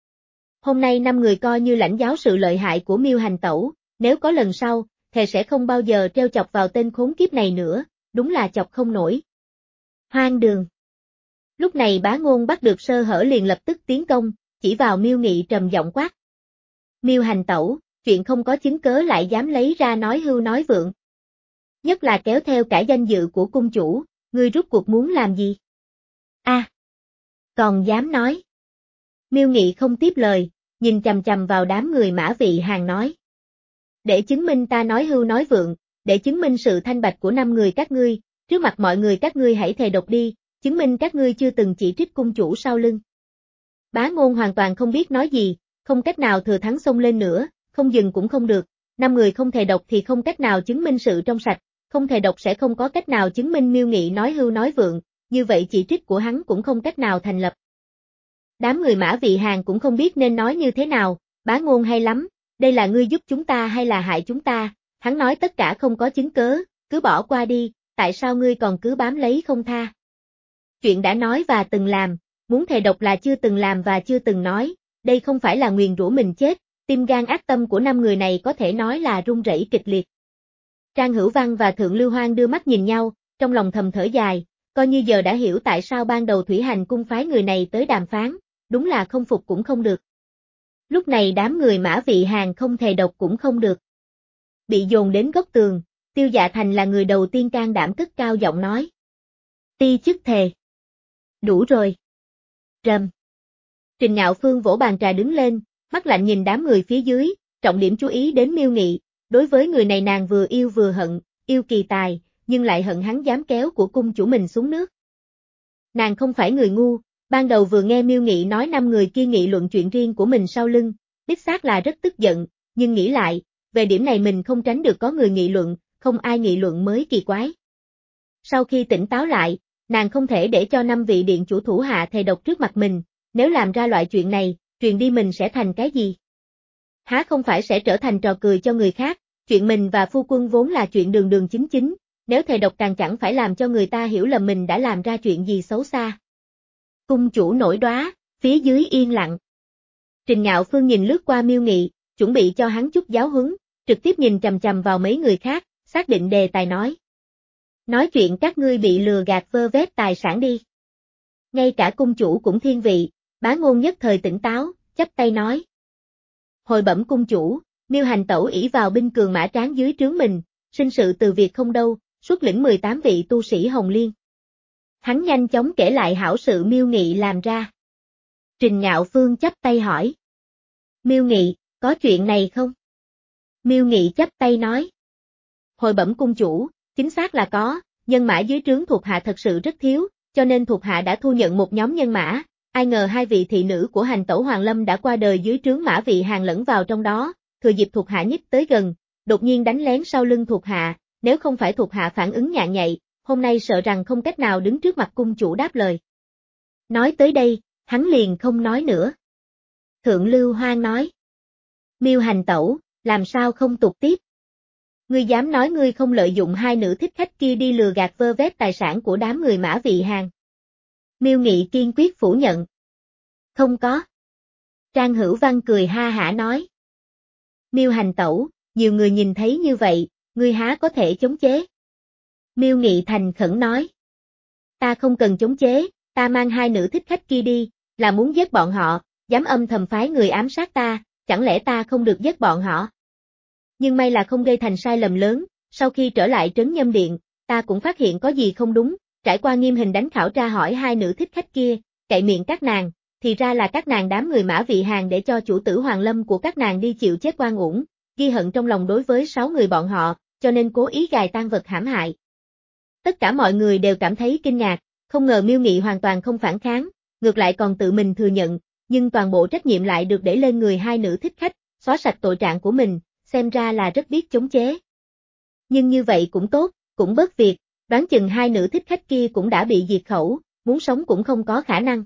Hôm nay năm người coi như lãnh giáo sự lợi hại của Miêu hành tẩu, nếu có lần sau, thề sẽ không bao giờ treo chọc vào tên khốn kiếp này nữa, đúng là chọc không nổi. Hoang đường. Lúc này Bá Ngôn bắt được sơ hở liền lập tức tiến công, chỉ vào Miêu Nghị trầm giọng quát. Miêu hành tẩu, chuyện không có chứng cớ lại dám lấy ra nói hưu nói vượng. Nhất là kéo theo cả danh dự của cung chủ, ngươi rút cuộc muốn làm gì? A, à, còn dám nói. Miêu Nghị không tiếp lời, nhìn chằm chằm vào đám người Mã Vị Hàn nói. Để chứng minh ta nói hưu nói vượng, để chứng minh sự thanh bạch của năm người các ngươi, trước mặt mọi người các ngươi hãy thề độc đi, chứng minh các ngươi chưa từng chỉ trích cung chủ sau lưng. Bá Ngôn hoàn toàn không biết nói gì, không cách nào thừa thắng xông lên nữa, không dừng cũng không được, năm người không thề độc thì không cách nào chứng minh sự trong sạch, không thề độc sẽ không có cách nào chứng minh Miêu Nghị nói hưu nói vượng, như vậy chỉ trích của hắn cũng không cách nào thành lập. Đám người Mã Vị Hàn cũng không biết nên nói như thế nào, Bá Ngôn hay lắm, đây là ngươi giúp chúng ta hay là hại chúng ta, hắn nói tất cả không có chứng cớ, cứ bỏ qua đi, tại sao ngươi còn cứ bám lấy không tha? Chuyện đã nói và từng làm, muốn thề độc là chưa từng làm và chưa từng nói, đây không phải là nguyền rủa mình chết, tim gan ác tâm của năm người này có thể nói là run rẩy kịch liệt. Trang Hữu Văn và Thượng Lưu Hoang đưa mắt nhìn nhau, trong lòng thầm thở dài, coi như giờ đã hiểu tại sao ban đầu Thủy Hành cung phái người này tới đàm phán, đúng là không phục cũng không được. Lúc này đám người Mã Vị Hàn không thề độc cũng không được. Bị dồn đến góc tường, Tiêu Dạ Thành là người đầu tiên can đảm cất cao giọng nói. Ti chức thề. Đủ rồi. Rầm. Trình Ngạo Phương vỗ bàn trà đứng lên, mắt lạnh nhìn đám người phía dưới, trọng điểm chú ý đến Miêu Nghị, đối với người này nàng vừa yêu vừa hận, yêu kỳ tài, nhưng lại hận hắn dám kéo của cung chủ mình xuống nước. Nàng không phải người ngu, Ban đầu vừa nghe Miêu Nghị nói năm người kia nghị luận chuyện riêng của mình sau lưng, đích xác là rất tức giận, nhưng nghĩ lại, về điểm này mình không tránh được có người nghị luận, không ai nghị luận mới kỳ quái. Sau khi tỉnh táo lại, nàng không thể để cho năm vị điện chủ thủ hạ thề độc trước mặt mình, nếu làm ra loại chuyện này, truyền đi mình sẽ thành cái gì? Há không phải sẽ trở thành trò cười cho người khác, chuyện mình và phu quân vốn là chuyện đường đường chính chính, nếu thề độc càng chẳng phải làm cho người ta hiểu lầm mình đã làm ra chuyện gì xấu xa. Cung chủ nổi đoá, phía dưới yên lặng. Trình Ngạo Phương nhìn lướt qua Miêu Nghị, chuẩn bị cho hắn chút giáo huấn, trực tiếp nhìn chằm chằm vào mấy người khác, xác định đề tài nói. Nói chuyện các ngươi bị lừa gạt vơ vét tài sản đi. Ngay cả cung chủ cũng thiên vị, Bá Ngôn nhất thời tỉnh táo, chắp tay nói. Hồi bẩm cung chủ, Miêu Hành Tẩu ỷ vào binh cường mã tráng dưới trướng mình, sinh sự từ việc không đâu, xuất lĩnh mười tám vị tu sĩ Hồng Liên. Hắn nhanh chóng kể lại hảo sự Miêu Nghị làm ra. Trình Ngạo Phương chắp tay hỏi. Miêu Nghị, có chuyện này không? Miêu Nghị chắp tay nói. Hồi bẩm cung chủ, chính xác là có, nhân mã dưới trướng thuộc hạ thật sự rất thiếu, cho nên thuộc hạ đã thu nhận một nhóm nhân mã, ai ngờ hai vị thị nữ của Hành Tẩu Hoàng Lâm đã qua đời dưới trướng Mã Vị Hàng lẫn vào trong đó, thừa dịp thuộc hạ nhích tới gần, đột nhiên đánh lén sau lưng thuộc hạ, nếu không phải thuộc hạ phản ứng nhạn nhạy, hôm nay sợ rằng không cách nào đứng trước mặt cung chủ đáp lời. Nói tới đây, hắn liền không nói nữa. Thượng Lưu Hoang nói. Miêu Hành Tẩu, làm sao không tục tiếp? Ngươi dám nói ngươi không lợi dụng hai nữ thích khách kia đi lừa gạt vơ vét tài sản của đám người Mã Vị Hàng. Miêu Nghị kiên quyết phủ nhận. Không có. Trang Hữu Văn cười ha hả nói. Miêu Hành Tẩu, nhiều người nhìn thấy như vậy, ngươi há có thể chống chế? Miêu Nghị thành khẩn nói. Ta không cần chống chế, ta mang hai nữ thích khách kia đi, là muốn giết bọn họ, dám âm thầm phái người ám sát ta, chẳng lẽ ta không được giết bọn họ? Nhưng may là không gây thành sai lầm lớn, sau khi trở lại trấn Nhâm Điện, ta cũng phát hiện có gì không đúng, trải qua nghiêm hình đánh khảo tra hỏi hai nữ thích khách kia, cậy miệng các nàng, thì ra là các nàng đám người Mã Vị Hàng để cho chủ tử Hoàng Lâm của các nàng đi chịu chết oan uổng, ghi hận trong lòng đối với sáu người bọn họ, cho nên cố ý gài tang vật hãm hại. Tất cả mọi người đều cảm thấy kinh ngạc, không ngờ Miêu Nghị hoàn toàn không phản kháng, ngược lại còn tự mình thừa nhận, nhưng toàn bộ trách nhiệm lại được để lên người hai nữ thích khách, xóa sạch tội trạng của mình, xem ra là rất biết chống chế. Nhưng như vậy cũng tốt, cũng bớt việc, đoán chừng hai nữ thích khách kia cũng đã bị diệt khẩu, muốn sống cũng không có khả năng.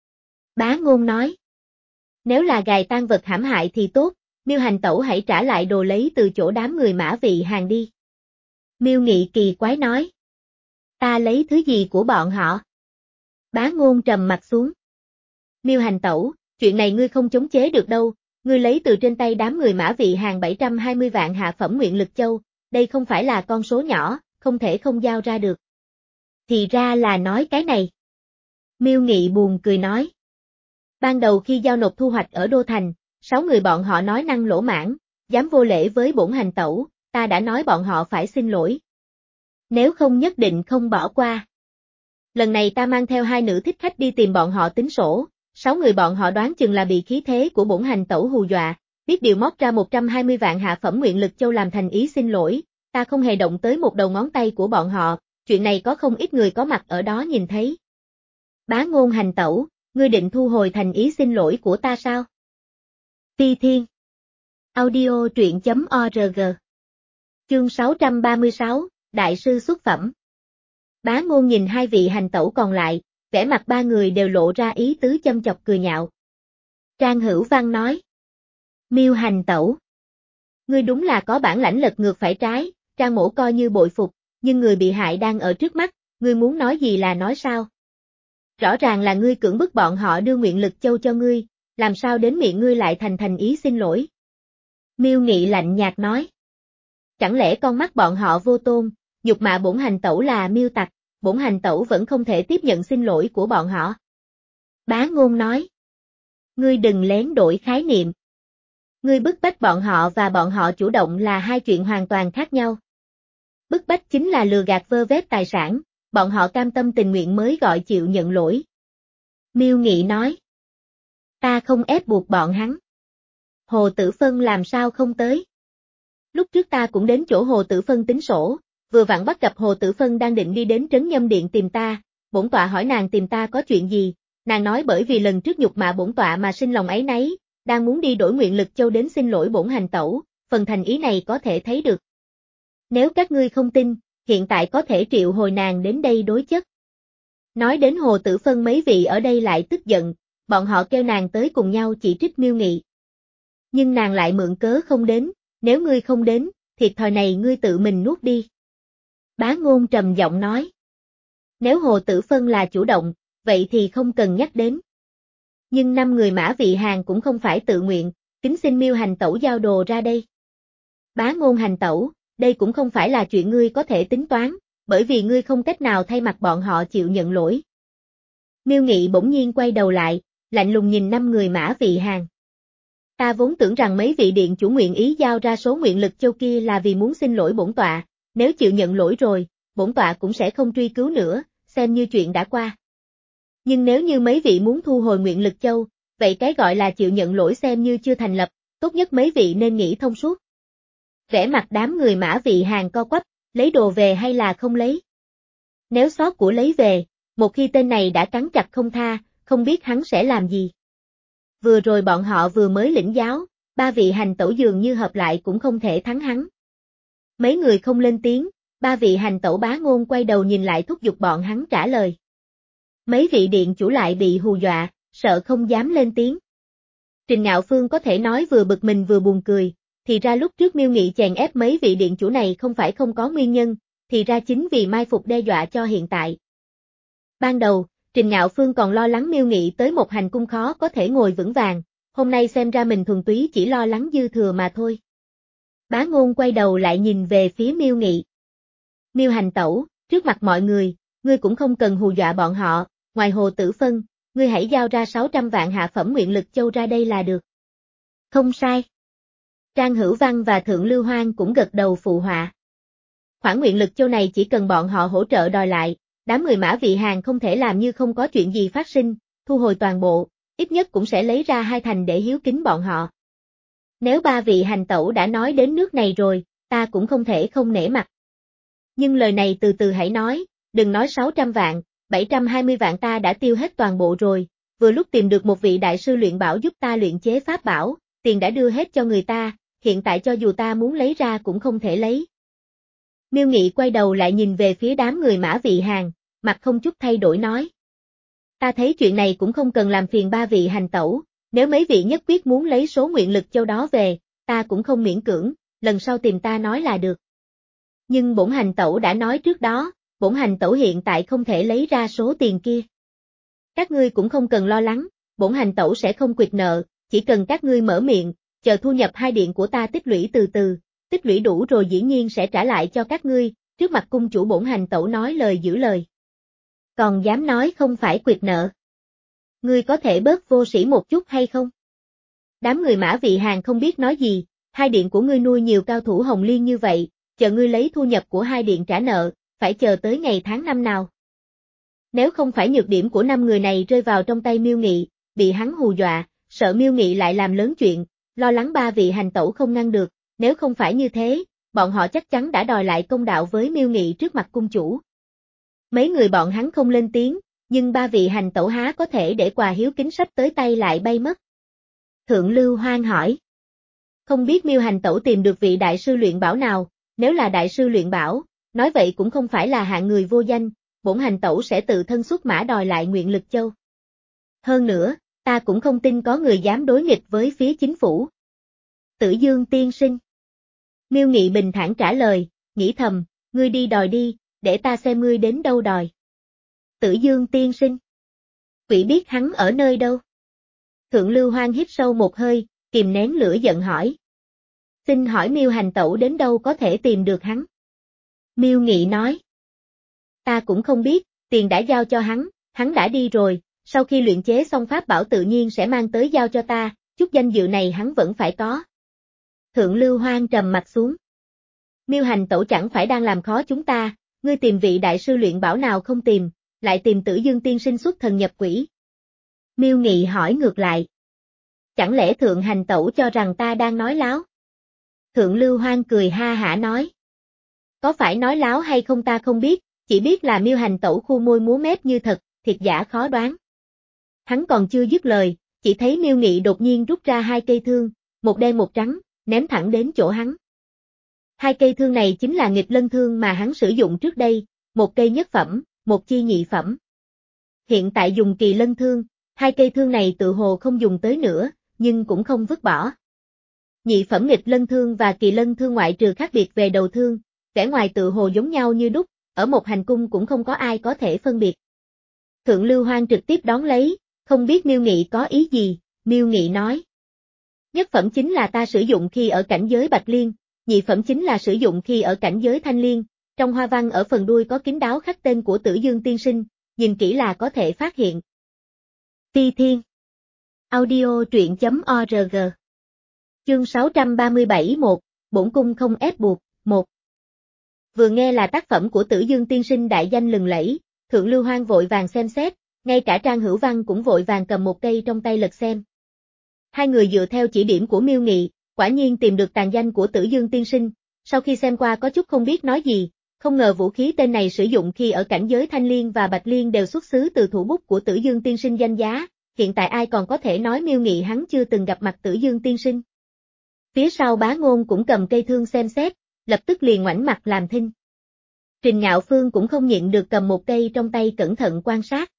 Bá Ngôn nói. Nếu là gài tang vật hãm hại thì tốt, Miêu Hành Tẩu hãy trả lại đồ lấy từ chỗ đám người Mã Vị Hàng đi. Miêu Nghị kỳ quái nói. Ta lấy thứ gì của bọn họ? Bá Ngôn trầm mặt xuống. Miêu Hành Tẩu, chuyện này ngươi không chống chế được đâu, ngươi lấy từ trên tay đám người Mã Vị Hàng bảy trăm hai mươi vạn hạ phẩm nguyện lực châu, đây không phải là con số nhỏ, không thể không giao ra được. Thì ra là nói cái này. Miêu Nghị buồn cười nói. Ban đầu khi giao nộp thu hoạch ở Đô Thành, sáu người bọn họ nói năng lỗ mãng, dám vô lễ với bổn hành tẩu, ta đã nói bọn họ phải xin lỗi. Nếu không nhất định không bỏ qua. Lần này ta mang theo hai nữ thích khách đi tìm bọn họ tính sổ, sáu người bọn họ đoán chừng là bị khí thế của bổn hành tẩu hù dọa, biết điều móc ra một trăm hai mươi vạn hạ phẩm nguyện lực châu làm thành ý xin lỗi, ta không hề động tới một đầu ngón tay của bọn họ, chuyện này có không ít người có mặt ở đó nhìn thấy. Bá Ngôn hành tẩu, ngươi định thu hồi thành ý xin lỗi của ta sao? Ti Thiên Audio truyện chấm org Chương sáu trăm ba mươi sáu, Đại sư xuất phẩm. Bá Ngôn nhìn hai vị hành tẩu còn lại, vẻ mặt ba người đều lộ ra ý tứ châm chọc cười nhạo. Trang Hữu Văn nói. Miêu hành tẩu. Ngươi đúng là có bản lãnh lật ngược phải trái, Trang mổ coi như bội phục, nhưng người bị hại đang ở trước mắt, ngươi muốn nói gì là nói sao? Rõ ràng là ngươi cưỡng bức bọn họ đưa nguyện lực châu cho ngươi, làm sao đến miệng ngươi lại thành thành ý xin lỗi? Miêu Nghị lạnh nhạt nói. Chẳng lẽ con mắt bọn họ vô tôn, nhục mạ bổn hành tẩu là Miêu tặc, bổn hành tẩu vẫn không thể tiếp nhận xin lỗi của bọn họ? Bá Ngôn nói. Ngươi đừng lén đổi khái niệm. Ngươi bức bách bọn họ và bọn họ chủ động là hai chuyện hoàn toàn khác nhau. Bức bách chính là lừa gạt vơ vét tài sản, bọn họ cam tâm tình nguyện mới gọi chịu nhận lỗi. Miêu Nghị nói. Ta không ép buộc bọn hắn. Hồ Tử Phân làm sao không tới? Lúc trước ta cũng đến chỗ Hồ Tử Phân tính sổ, vừa vặn bắt gặp Hồ Tử Phân đang định đi đến Trấn Nhâm Điện tìm ta, bổn tọa hỏi nàng tìm ta có chuyện gì, nàng nói bởi vì lần trước nhục mạ bổn tọa mà sinh lòng áy náy, đang muốn đi đổi nguyện lực châu đến xin lỗi bổn hành tẩu, phần thành ý này có thể thấy được. Nếu các ngươi không tin, hiện tại có thể triệu hồi nàng đến đây đối chất. Nói đến Hồ Tử Phân mấy vị ở đây lại tức giận, bọn họ kêu nàng tới cùng nhau chỉ trích Miêu Nghị. Nhưng nàng lại mượn cớ không đến, nếu ngươi không đến, thiệt thòi này ngươi tự mình nuốt đi. Bá Ngôn trầm giọng nói. Nếu Hồ Tử Phân là chủ động, vậy thì không cần nhắc đến. Nhưng năm người Mã Vị Hàn cũng không phải tự nguyện, kính xin Miêu hành tẩu giao đồ ra đây. Bá Ngôn hành tẩu, đây cũng không phải là chuyện ngươi có thể tính toán, bởi vì ngươi không cách nào thay mặt bọn họ chịu nhận lỗi. Miêu Nghị bỗng nhiên quay đầu lại, lạnh lùng nhìn năm người Mã Vị Hàn. Ta vốn tưởng rằng mấy vị điện chủ nguyện ý giao ra số nguyện lực châu kia là vì muốn xin lỗi bổn tọa, nếu chịu nhận lỗi rồi, bổn tọa cũng sẽ không truy cứu nữa, xem như chuyện đã qua. Nhưng nếu như mấy vị muốn thu hồi nguyện lực châu, vậy cái gọi là chịu nhận lỗi xem như chưa thành lập, tốt nhất mấy vị nên nghĩ thông suốt. Vẻ mặt đám người Mã Vị Hàn co quắp, lấy đồ về hay là không lấy? Nếu xót của lấy về, một khi tên này đã cắn chặt không tha, không biết hắn sẽ làm gì. Vừa rồi bọn họ vừa mới lĩnh giáo, ba vị hành tẩu dường như hợp lại cũng không thể thắng hắn. Mấy người không lên tiếng, ba vị hành tẩu Bá Ngôn quay đầu nhìn lại thúc giục bọn hắn trả lời. Mấy vị điện chủ lại bị hù dọa, sợ không dám lên tiếng. Trình Ngạo Phương có thể nói vừa bực mình vừa buồn cười, thì ra lúc trước Miêu Nghị chèn ép mấy vị điện chủ này không phải không có nguyên nhân, thì ra chính vì mai phục đe dọa cho hiện tại. Ban đầu, Trình Ngạo Phương còn lo lắng Miêu Nghị tới một hành cung khó có thể ngồi vững vàng, hôm nay xem ra mình thuần túy chỉ lo lắng dư thừa mà thôi. Bá Ngôn quay đầu lại nhìn về phía Miêu Nghị. Miêu hành tẩu, trước mặt mọi người, ngươi cũng không cần hù dọa bọn họ, ngoài Hồ Tử Phân, ngươi hãy giao ra sáu trăm vạn hạ phẩm nguyện lực châu ra đây là được. Không sai. Trang Hữu Văn và Thượng Lưu Hoang cũng gật đầu phụ họa. Khoản nguyện lực châu này chỉ cần bọn họ hỗ trợ đòi lại, đám người Mã Vị Hàn không thể làm như không có chuyện gì phát sinh, thu hồi toàn bộ, ít nhất cũng sẽ lấy ra hai thành để hiếu kính bọn họ. Nếu ba vị hành tẩu đã nói đến nước này rồi, ta cũng không thể không nể mặt. Nhưng lời này từ từ hãy nói, đừng nói sáu trăm vạn, bảy trăm hai mươi vạn ta đã tiêu hết toàn bộ rồi, vừa lúc tìm được một vị đại sư luyện bảo giúp ta luyện chế pháp bảo, tiền đã đưa hết cho người ta, hiện tại cho dù ta muốn lấy ra cũng không thể lấy. Miêu Nghị quay đầu lại nhìn về phía đám người Mã Vị Hàn, mặt không chút thay đổi nói. Ta thấy chuyện này cũng không cần làm phiền ba vị hành tẩu, nếu mấy vị nhất quyết muốn lấy số nguyện lực châu đó về, ta cũng không miễn cưỡng, lần sau tìm ta nói là được. Nhưng bổn hành tẩu đã nói trước đó, bổn hành tẩu hiện tại không thể lấy ra số tiền kia. Các ngươi cũng không cần lo lắng, bổn hành tẩu sẽ không quyệt nợ, chỉ cần các ngươi mở miệng, chờ thu nhập hai điện của ta tích lũy từ từ, tích lũy đủ rồi dĩ nhiên sẽ trả lại cho các ngươi, trước mặt cung chủ bổn hành tẩu nói lời giữ lời. Còn dám nói không phải quyệt nợ. Ngươi có thể bớt vô sĩ một chút hay không? Đám người Mã Vị Hàn không biết nói gì, hai điện của ngươi nuôi nhiều cao thủ hồng liên như vậy, chờ ngươi lấy thu nhập của hai điện trả nợ, phải chờ tới ngày tháng năm nào. Nếu không phải nhược điểm của năm người này rơi vào trong tay Miêu Nghị, bị hắn hù dọa, sợ Miêu Nghị lại làm lớn chuyện, lo lắng ba vị hành tẩu không ngăn được, nếu không phải như thế, bọn họ chắc chắn đã đòi lại công đạo với Miêu Nghị trước mặt cung chủ. Mấy người bọn hắn không lên tiếng, nhưng ba vị hành tẩu há có thể để quà hiếu kính sắp tới tay lại bay mất. Thượng Lưu Hoang hỏi. Không biết Miêu hành tẩu tìm được vị đại sư luyện bảo nào, nếu là đại sư luyện bảo, nói vậy cũng không phải là hạng người vô danh, bổn hành tẩu sẽ tự thân xuất mã đòi lại nguyện lực châu. Hơn nữa, ta cũng không tin có người dám đối nghịch với phía chính phủ. Tử Dương tiên sinh. Miêu Nghị bình thản trả lời, nghĩ thầm, ngươi đi đòi đi, để ta xem ngươi đến đâu đòi. Tử Dương tiên sinh. Quỷ biết hắn ở nơi đâu. Thượng Lưu Hoang hít sâu một hơi, kìm nén lửa giận hỏi. Xin hỏi Miêu hành tẩu đến đâu có thể tìm được hắn? Miêu Nghị nói. Ta cũng không biết, tiền đã giao cho hắn, hắn đã đi rồi, sau khi luyện chế xong pháp bảo tự nhiên sẽ mang tới giao cho ta, chút danh dự này hắn vẫn phải có. Thượng Lưu Hoang trầm mặt xuống. Miêu hành tẩu chẳng phải đang làm khó chúng ta, ngươi tìm vị đại sư luyện bảo nào không tìm, lại tìm Tử Dương tiên sinh xuất thần nhập quỷ. Miêu Nghị hỏi ngược lại. Chẳng lẽ thượng hành tẩu cho rằng ta đang nói láo? Thượng Lưu Hoang cười ha hả nói. Có phải nói láo hay không ta không biết, chỉ biết là Miêu hành tẩu khu môi múa mép như thật, thiệt giả khó đoán. Hắn còn chưa dứt lời, chỉ thấy Miêu Nghị đột nhiên rút ra hai cây thương, một đen một trắng, ném thẳng đến chỗ hắn. Hai cây thương này chính là nghịch lân thương mà hắn sử dụng trước đây, một cây nhất phẩm, một chi nhị phẩm. Hiện tại dùng kỳ lân thương, hai cây thương này tự hồ không dùng tới nữa, nhưng cũng không vứt bỏ. Nhị phẩm nghịch lân thương và kỳ lân thương ngoại trừ khác biệt về đầu thương, vẻ ngoài tự hồ giống nhau như đúc, ở một hành cung cũng không có ai có thể phân biệt. Thượng Lưu Hoang trực tiếp đón lấy, không biết Miêu Nghị có ý gì, Miêu Nghị nói. Nhất phẩm chính là ta sử dụng khi ở cảnh giới Bạch Liên, nhị phẩm chính là sử dụng khi ở cảnh giới Thanh Liên, trong hoa văn ở phần đuôi có kín đáo khắc tên của Tử Dương tiên sinh, nhìn kỹ là có thể phát hiện. Ti Thiên Audio truyện.org Chương sáu trăm ba mươi bảy một, Bổn cung không ép buộc, một. Vừa nghe là tác phẩm của Tử Dương tiên sinh đại danh lừng lẫy, Thượng Lưu Hoang vội vàng xem xét, ngay cả Trang Hữu Văn cũng vội vàng cầm một cây trong tay lật xem. Hai người dựa theo chỉ điểm của Miêu Nghị, quả nhiên tìm được tàn danh của Tử Dương tiên sinh, sau khi xem qua có chút không biết nói gì, không ngờ vũ khí tên này sử dụng khi ở cảnh giới Thanh Liên và Bạch Liên đều xuất xứ từ thủ bút của Tử Dương tiên sinh danh giá, hiện tại ai còn có thể nói Miêu Nghị hắn chưa từng gặp mặt Tử Dương tiên sinh. Phía sau Bá Ngôn cũng cầm cây thương xem xét, lập tức liền ngoảnh mặt làm thinh. Trình Ngạo Phương cũng không nhịn được cầm một cây trong tay cẩn thận quan sát.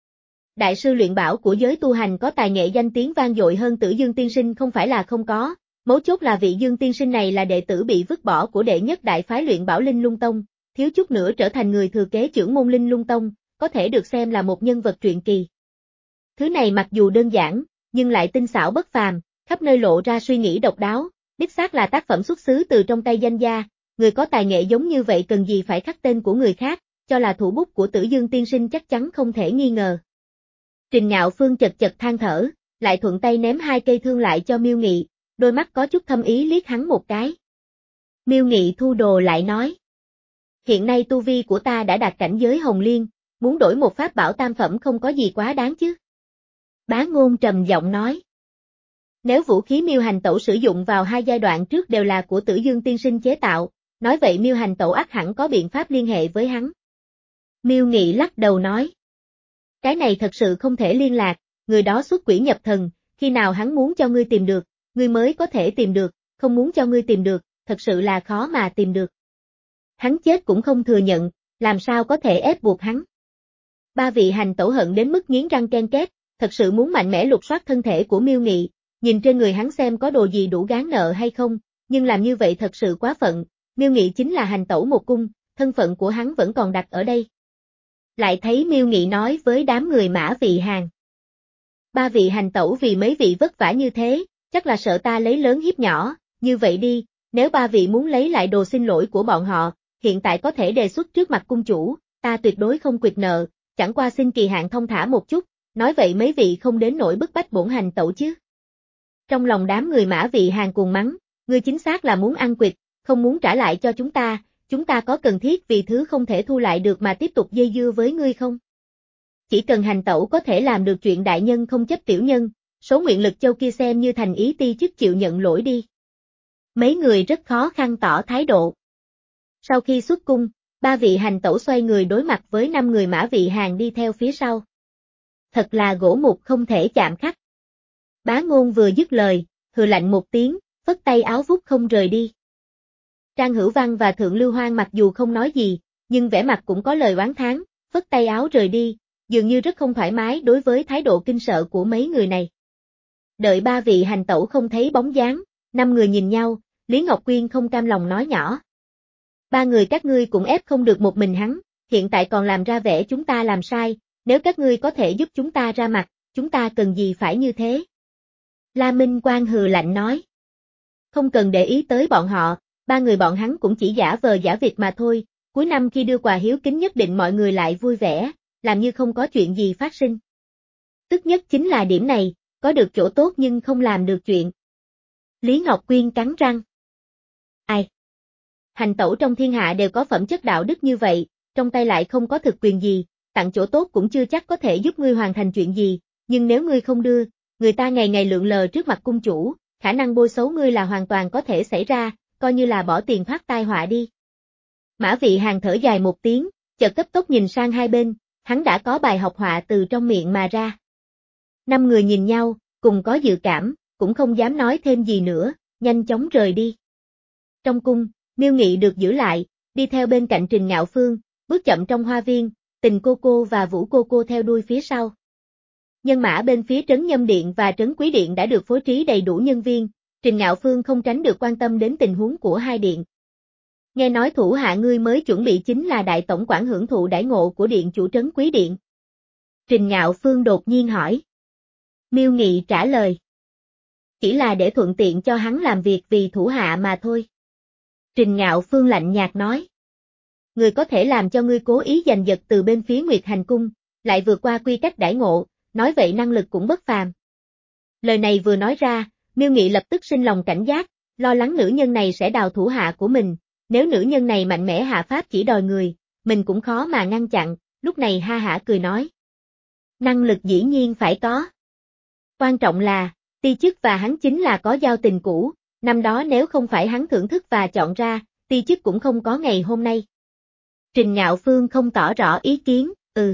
Đại sư luyện bảo của giới tu hành có tài nghệ danh tiếng vang dội hơn Tử Dương tiên sinh không phải là không có, mấu chốt là vị Dương tiên sinh này là đệ tử bị vứt bỏ của đệ nhất đại phái luyện bảo Linh Lung Tông, thiếu chút nữa trở thành người thừa kế trưởng môn Linh Lung Tông, có thể được xem là một nhân vật truyện kỳ. Thứ này mặc dù đơn giản, nhưng lại tinh xảo bất phàm, khắp nơi lộ ra suy nghĩ độc đáo, đích xác là tác phẩm xuất xứ từ trong tay danh gia, người có tài nghệ giống như vậy cần gì phải khắc tên của người khác, cho là thủ bút của Tử Dương tiên sinh chắc chắn không thể nghi ngờ. Trình Ngạo Phương chật chật than thở, lại thuận tay ném hai cây thương lại cho Miêu Nghị, đôi mắt có chút thâm ý liếc hắn một cái. Miêu Nghị thu đồ lại nói. Hiện nay tu vi của ta đã đạt cảnh giới Hồng Liên, muốn đổi một pháp bảo tam phẩm không có gì quá đáng chứ. Bá Ngôn trầm giọng nói. Nếu vũ khí Miêu Hành Tẩu sử dụng vào hai giai đoạn trước đều là của Tử Dương tiên sinh chế tạo, nói vậy Miêu Hành Tẩu ắt hẳn có biện pháp liên hệ với hắn. Miêu Nghị lắc đầu nói. Cái này thật sự không thể liên lạc, người đó xuất quỷ nhập thần, khi nào hắn muốn cho ngươi tìm được, ngươi mới có thể tìm được, không muốn cho ngươi tìm được, thật sự là khó mà tìm được. Hắn chết cũng không thừa nhận, làm sao có thể ép buộc hắn. Ba vị Hành Tẩu hận đến mức nghiến răng ken két, thật sự muốn mạnh mẽ lục soát thân thể của Miêu Nghị, nhìn trên người hắn xem có đồ gì đủ gán nợ hay không, nhưng làm như vậy thật sự quá phận, Miêu Nghị chính là Hành Tẩu một cung, thân phận của hắn vẫn còn đặt ở đây. Lại thấy Miêu Nghị nói với đám người Mã Vị Hàn. Ba vị Hành Tẩu vì mấy vị vất vả như thế, chắc là sợ ta lấy lớn hiếp nhỏ, như vậy đi, nếu ba vị muốn lấy lại đồ xin lỗi của bọn họ, hiện tại có thể đề xuất trước mặt cung chủ, ta tuyệt đối không quyệt nợ, chẳng qua xin kỳ hạn thông thả một chút, nói vậy mấy vị không đến nỗi bức bách bổn Hành Tẩu chứ. Trong lòng đám người Mã Vị Hàn cuồng mắng, ngươi chính xác là muốn ăn quyệt, không muốn trả lại cho chúng ta, chúng ta có cần thiết vì thứ không thể thu lại được mà tiếp tục dây dưa với ngươi không? Chỉ cần Hành Tẩu có thể làm được chuyện đại nhân không chấp tiểu nhân, số nguyện lực châu kia xem như thành ý ti chức chịu nhận lỗi đi. Mấy người rất khó khăn tỏ thái độ. Sau khi xuất cung, ba vị Hành Tẩu xoay người đối mặt với năm người Mã Vị Hàn đi theo phía sau. Thật là gỗ mục không thể chạm khắc. Bá Ngôn vừa dứt lời, hừ lạnh một tiếng, phất tay áo vút không rời đi. Trang Hữu Văn và Thượng Lưu Hoang mặc dù không nói gì, nhưng vẻ mặt cũng có lời oán thán, phất tay áo rời đi, dường như rất không thoải mái đối với thái độ kinh sợ của mấy người này. Đợi ba vị Hành Tẩu không thấy bóng dáng, năm người nhìn nhau, Lý Ngọc Quyên không cam lòng nói nhỏ. Ba người các ngươi cũng ép không được một mình hắn, hiện tại còn làm ra vẻ chúng ta làm sai, nếu các ngươi có thể giúp chúng ta ra mặt, chúng ta cần gì phải như thế? La Minh Quang hừ lạnh nói. Không cần để ý tới bọn họ, ba người bọn hắn cũng chỉ giả vờ giả vịt mà thôi, cuối năm khi đưa quà hiếu kính nhất định mọi người lại vui vẻ, làm như không có chuyện gì phát sinh. Tức nhất chính là điểm này, có được chỗ tốt nhưng không làm được chuyện. Lý Ngọc Quyên cắn răng. Ai? Hành Tẩu trong thiên hạ đều có phẩm chất đạo đức như vậy, trong tay lại không có thực quyền gì, tặng chỗ tốt cũng chưa chắc có thể giúp ngươi hoàn thành chuyện gì, nhưng nếu ngươi không đưa, người ta ngày ngày lượn lờ trước mặt cung chủ, khả năng bôi xấu ngươi là hoàn toàn có thể xảy ra, coi như là bỏ tiền thoát tai họa đi. Mã Vị Hàn thở dài một tiếng, chợt cấp tốc nhìn sang hai bên, hắn đã có bài học họa từ trong miệng mà ra. Năm người nhìn nhau, cùng có dự cảm, cũng không dám nói thêm gì nữa, nhanh chóng rời đi. Trong cung, Miêu Nghị được giữ lại, đi theo bên cạnh Trình Ngạo Phương, bước chậm trong hoa viên, Tình cô cô và Vũ cô cô theo đuôi phía sau. Nhân mã bên phía Trấn Nhâm Điện và Trấn Quý Điện đã được phối trí đầy đủ nhân viên, Trình Ngạo Phương không tránh được quan tâm đến tình huống của hai điện. Nghe nói thủ hạ ngươi mới chuẩn bị chính là đại tổng quản hưởng thụ đãi ngộ của điện chủ Trấn Quý Điện. Trình Ngạo Phương đột nhiên hỏi. Miêu Nghị trả lời. Chỉ là để thuận tiện cho hắn làm việc vì thủ hạ mà thôi. Trình Ngạo Phương lạnh nhạt nói. Người có thể làm cho ngươi cố ý giành giật từ bên phía Nguyệt Hành Cung, lại vượt qua quy cách đãi ngộ, nói vậy năng lực cũng bất phàm. Lời này vừa nói ra, Miêu Nghị lập tức sinh lòng cảnh giác, lo lắng nữ nhân này sẽ đào thủ hạ của mình, nếu nữ nhân này mạnh mẽ hạ pháp chỉ đòi người, mình cũng khó mà ngăn chặn, lúc này ha hả cười nói. Năng lực dĩ nhiên phải có. Quan trọng là, Ti Chức và hắn chính là có giao tình cũ, năm đó nếu không phải hắn thưởng thức và chọn ra, Ti Chức cũng không có ngày hôm nay. Trình Ngạo Phương không tỏ rõ ý kiến, ừ.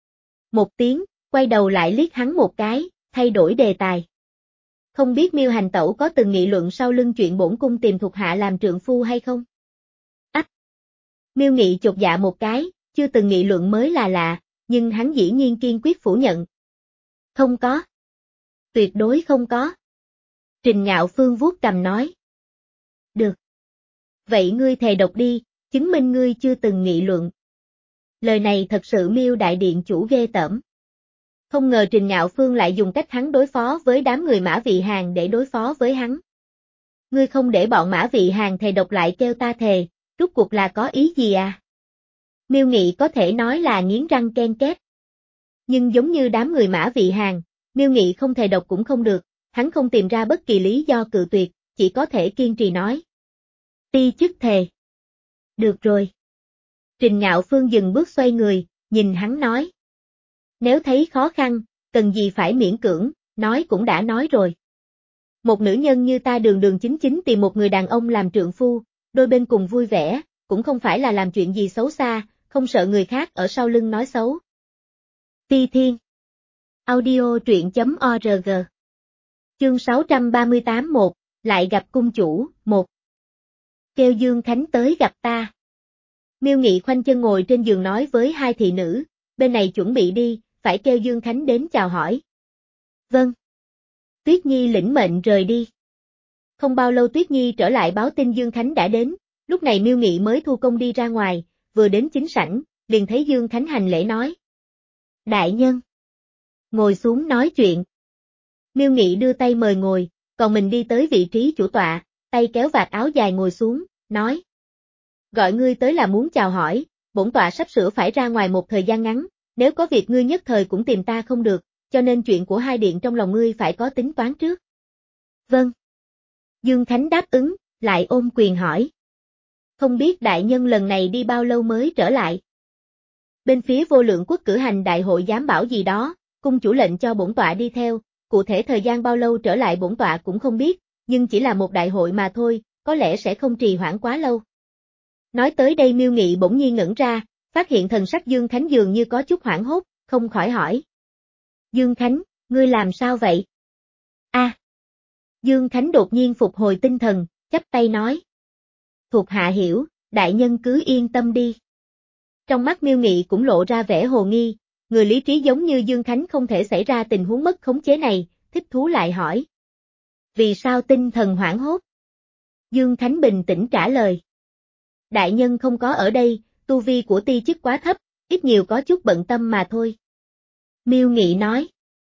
Một tiếng, quay đầu lại liếc hắn một cái, thay đổi đề tài. Không biết Miêu Hành Tẩu có từng nghị luận sau lưng chuyện bổn cung tìm thuộc hạ làm trượng phu hay không? Ách! Miêu Nghị chột dạ một cái, chưa từng nghị luận mới là lạ, nhưng hắn dĩ nhiên kiên quyết phủ nhận. Không có. Tuyệt đối không có. Trình Ngạo Phương vuốt cằm nói. Được. Vậy ngươi thề độc đi, chứng minh ngươi chưa từng nghị luận. Lời này thật sự Miêu đại điện chủ ghê tởm. Không ngờ Trình Ngạo Phương lại dùng cách hắn đối phó với đám người Mã Vị Hàn để đối phó với hắn. Ngươi không để bọn Mã Vị Hàn thề độc lại kêu ta thề, rốt cuộc là có ý gì à? Miêu Nghị có thể nói là nghiến răng ken két. Nhưng giống như đám người Mã Vị Hàn, Miêu Nghị không thề độc cũng không được, hắn không tìm ra bất kỳ lý do cự tuyệt, chỉ có thể kiên trì nói. Ti Chức thề. Được rồi. Trình Ngạo Phương dừng bước xoay người, nhìn hắn nói. Nếu thấy khó khăn, cần gì phải miễn cưỡng, nói cũng đã nói rồi. Một nữ nhân như ta đường đường chính chính tìm một người đàn ông làm trượng phu, đôi bên cùng vui vẻ, cũng không phải là làm chuyện gì xấu xa, không sợ người khác ở sau lưng nói xấu. Ti Thiên. Audio truyện chấm org. Chương sáu trăm ba mươi tám một, lại gặp cung chủ, một. Kêu Dương Khánh tới gặp ta. Miêu Nghị khoanh chân ngồi trên giường nói với hai thị nữ, bên này chuẩn bị đi, phải kêu Dương Khánh đến chào hỏi. Vâng. Tuyết Nhi lĩnh mệnh rời đi. Không bao lâu Tuyết Nhi trở lại báo tin Dương Khánh đã đến, lúc này Miêu Nghị mới thu công đi ra ngoài, vừa đến chính sảnh, liền thấy Dương Khánh hành lễ nói. Đại nhân. Ngồi xuống nói chuyện. Miêu Nghị đưa tay mời ngồi, còn mình đi tới vị trí chủ tọa, tay kéo vạt áo dài ngồi xuống, nói. Gọi ngươi tới là muốn chào hỏi, bổn tọa sắp sửa phải ra ngoài một thời gian ngắn, nếu có việc ngươi nhất thời cũng tìm ta không được, cho nên chuyện của hai điện trong lòng ngươi phải có tính toán trước. Vâng. Dương Khánh đáp ứng, lại ôm quyền hỏi. Không biết đại nhân lần này đi bao lâu mới trở lại? Bên phía Vô Lượng Quốc cử hành đại hội giám bảo gì đó, cung chủ lệnh cho bổn tọa đi theo, cụ thể thời gian bao lâu trở lại bổn tọa cũng không biết, nhưng chỉ là một đại hội mà thôi, có lẽ sẽ không trì hoãn quá lâu. Nói tới đây Miêu Nghị bỗng nhiên ngẩn ra, phát hiện thần sắc Dương Khánh dường như có chút hoảng hốt, không khỏi hỏi. Dương Khánh, ngươi làm sao vậy? A. À. Dương Khánh đột nhiên phục hồi tinh thần, chắp tay nói. Thuộc hạ hiểu, đại nhân cứ yên tâm đi. Trong mắt Miêu Nghị cũng lộ ra vẻ hồ nghi, người lý trí giống như Dương Khánh không thể xảy ra tình huống mất khống chế này, thích thú lại hỏi. Vì sao tinh thần hoảng hốt? Dương Khánh bình tĩnh trả lời. Đại nhân không có ở đây, tu vi của Ti Chức quá thấp, ít nhiều có chút bận tâm mà thôi. Miêu Nghị nói.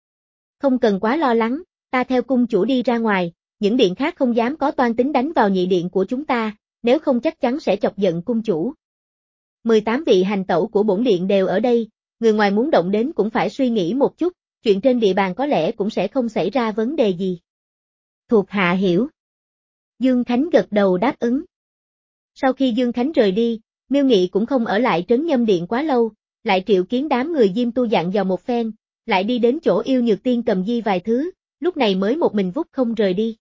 Không cần quá lo lắng, ta theo cung chủ đi ra ngoài, những điện khác không dám có toan tính đánh vào nhị điện của chúng ta, nếu không chắc chắn sẽ chọc giận cung chủ. mười tám vị hành tẩu của bổn điện đều ở đây, người ngoài muốn động đến cũng phải suy nghĩ một chút, chuyện trên địa bàn có lẽ cũng sẽ không xảy ra vấn đề gì. Thuộc hạ hiểu. Dương Khánh gật đầu đáp ứng. Sau khi Dương Khánh rời đi, Miêu Nghị cũng không ở lại Trấn Nhâm Điện quá lâu, lại triệu kiến đám người Diêm Tu dặn dò một phen, lại đi đến chỗ Yêu Nhược Tiên cầm di vài thứ, lúc này mới một mình vút không rời đi.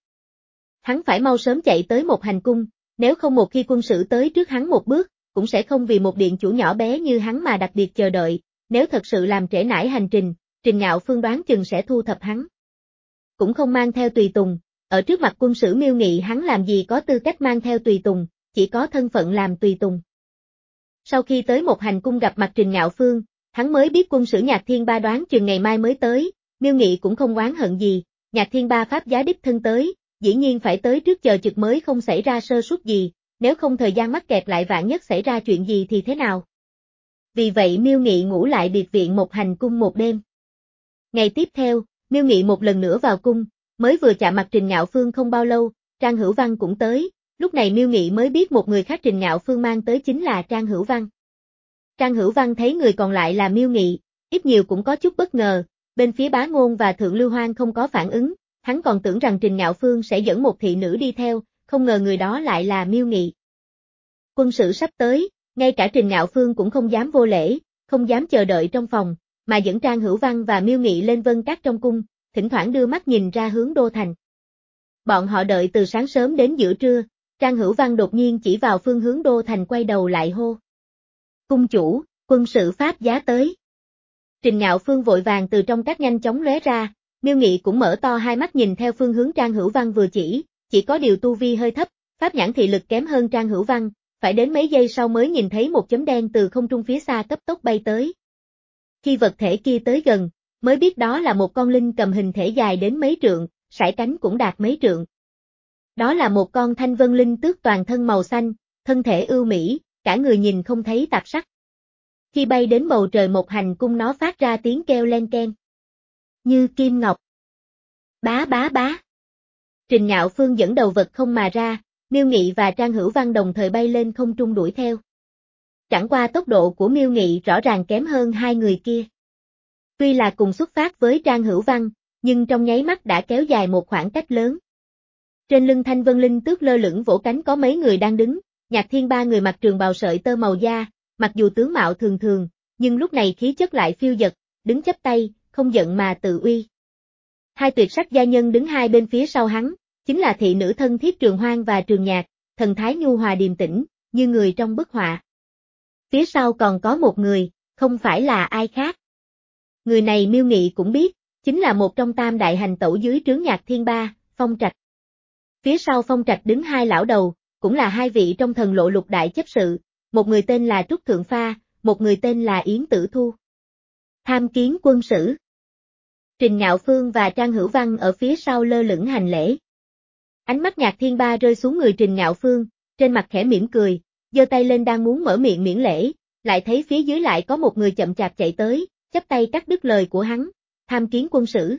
Hắn phải mau sớm chạy tới một hành cung, nếu không một khi quân sử tới trước hắn một bước, cũng sẽ không vì một điện chủ nhỏ bé như hắn mà đặc biệt chờ đợi, nếu thật sự làm trễ nải hành trình, Trình Ngạo Phương đoán chừng sẽ thu thập hắn. Cũng không mang theo tùy tùng, ở trước mặt quân sử Miêu Nghị hắn làm gì có tư cách mang theo tùy tùng, chỉ có thân phận làm tùy tùng. Sau khi tới một hành cung gặp mặt Trình Ngạo Phương, hắn mới biết quân sử Nhạc Thiên Ba đoán chừng ngày mai mới tới, Miêu Nghị cũng không oán hận gì, Nhạc Thiên Ba pháp giá đích thân tới, dĩ nhiên phải tới trước chờ trực mới không xảy ra sơ suất gì, nếu không thời gian mắc kẹt lại vạn nhất xảy ra chuyện gì thì thế nào. Vì vậy Miêu Nghị ngủ lại biệt viện một hành cung một đêm. Ngày tiếp theo, Miêu Nghị một lần nữa vào cung, mới vừa chạm mặt Trình Ngạo Phương không bao lâu, Trang Hữu Văn cũng tới, lúc này Miêu Nghị mới biết một người khác Trình Ngạo Phương mang tới chính là Trang Hữu Văn. Trang Hữu Văn thấy người còn lại là Miêu Nghị, ít nhiều cũng có chút bất ngờ, bên phía Bá Ngôn và Thượng Lưu Hoang không có phản ứng, hắn còn tưởng rằng Trình Ngạo Phương sẽ dẫn một thị nữ đi theo, không ngờ người đó lại là Miêu Nghị. Quân sự sắp tới, ngay cả Trình Ngạo Phương cũng không dám vô lễ, không dám chờ đợi trong phòng, mà dẫn Trang Hữu Văn và Miêu Nghị lên vân các trong cung, thỉnh thoảng đưa mắt nhìn ra hướng đô thành. Bọn họ đợi từ sáng sớm đến giữa trưa, Trang Hữu Văn đột nhiên chỉ vào phương hướng đô thành quay đầu lại hô. Cung chủ, quân sự pháp giá tới. Trình Ngạo Phương vội vàng từ trong các nhanh chóng lóe ra, Miêu Nghị cũng mở to hai mắt nhìn theo phương hướng Trang Hữu Văn vừa chỉ, chỉ có điều tu vi hơi thấp, pháp nhãn thị lực kém hơn Trang Hữu Văn, phải đến mấy giây sau mới nhìn thấy một chấm đen từ không trung phía xa cấp tốc bay tới. Khi vật thể kia tới gần, mới biết đó là một con linh cầm hình thể dài đến mấy trượng, sải cánh cũng đạt mấy trượng. Đó là một con thanh vân linh tước toàn thân màu xanh, thân thể ưu mỹ, cả người nhìn không thấy tạp sắc. Khi bay đến bầu trời một hành cung nó phát ra tiếng kêu len keng. Như kim ngọc. Bá bá bá. Trình Ngạo Phương dẫn đầu vật không mà ra, Miêu Nghị và Trang Hữu Văn đồng thời bay lên không trung đuổi theo. Chẳng qua tốc độ của Miêu Nghị rõ ràng kém hơn hai người kia. Tuy là cùng xuất phát với Trang Hữu Văn, nhưng trong nháy mắt đã kéo dài một khoảng cách lớn. Trên lưng thanh vân linh tước lơ lửng vỗ cánh có mấy người đang đứng, Nhạc Thiên Ba người mặc trường bào sợi tơ màu da, mặc dù tướng mạo thường thường, nhưng lúc này khí chất lại phiêu dật, đứng chắp tay, không giận mà tự uy. Hai tuyệt sắc gia nhân đứng hai bên phía sau hắn, chính là thị nữ thân thiết Trường Hoang và Trường Nhạc, thần thái nhu hòa điềm tĩnh, như người trong bức họa. Phía sau còn có một người, không phải là ai khác. Người này Miêu Nghị cũng biết, chính là một trong tam đại hành tẩu dưới trướng Nhạc Thiên Ba, Phong Trạch. Phía sau Phong Trạch đứng hai lão đầu, cũng là hai vị trong thần lộ lục đại chấp sự, một người tên là Trúc Thượng Pha, một người tên là Yến Tử Thu. Tham kiến quân sử. Trình Ngạo Phương và Trang Hữu Văn ở phía sau lơ lửng hành lễ. Ánh mắt Nhạc Thiên Ba rơi xuống người Trình Ngạo Phương, trên mặt khẽ mỉm cười, giơ tay lên đang muốn mở miệng miễn lễ, lại thấy phía dưới lại có một người chậm chạp chạy tới, chắp tay cắt đứt lời của hắn, tham kiến quân sử.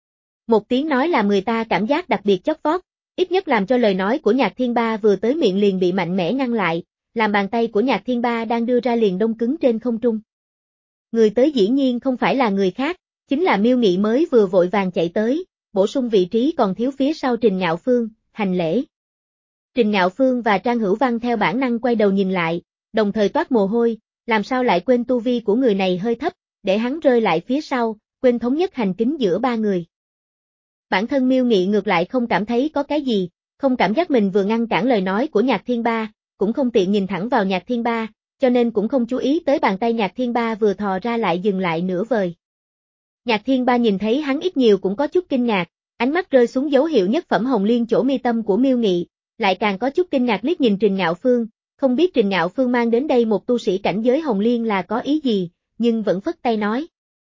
Một tiếng nói làm người ta cảm giác đặc biệt chót vót, ít nhất làm cho lời nói của Nhạc Thiên Ba vừa tới miệng liền bị mạnh mẽ ngăn lại, làm bàn tay của Nhạc Thiên Ba đang đưa ra liền đông cứng trên không trung. Người tới dĩ nhiên không phải là người khác, chính là Miêu Nghị mới vừa vội vàng chạy tới, bổ sung vị trí còn thiếu phía sau Trình Ngạo Phương, hành lễ. Trình Ngạo Phương và Trang Hữu Văn theo bản năng quay đầu nhìn lại, đồng thời toát mồ hôi, làm sao lại quên tu vi của người này hơi thấp, để hắn rơi lại phía sau, quên thống nhất hành kính giữa ba người. Bản thân Miêu Nghị ngược lại không cảm thấy có cái gì, không cảm giác mình vừa ngăn cản lời nói của Nhạc Thiên Ba, cũng không tiện nhìn thẳng vào Nhạc Thiên Ba, cho nên cũng không chú ý tới bàn tay Nhạc Thiên Ba vừa thò ra lại dừng lại nửa vời. Nhạc Thiên Ba nhìn thấy hắn ít nhiều cũng có chút kinh ngạc, ánh mắt rơi xuống dấu hiệu nhất phẩm hồng liên chỗ mi tâm của Miêu Nghị, lại càng có chút kinh ngạc liếc nhìn Trình Ngạo Phương, không biết Trình Ngạo Phương mang đến đây một tu sĩ cảnh giới hồng liên là có ý gì, nhưng vẫn phất tay nói.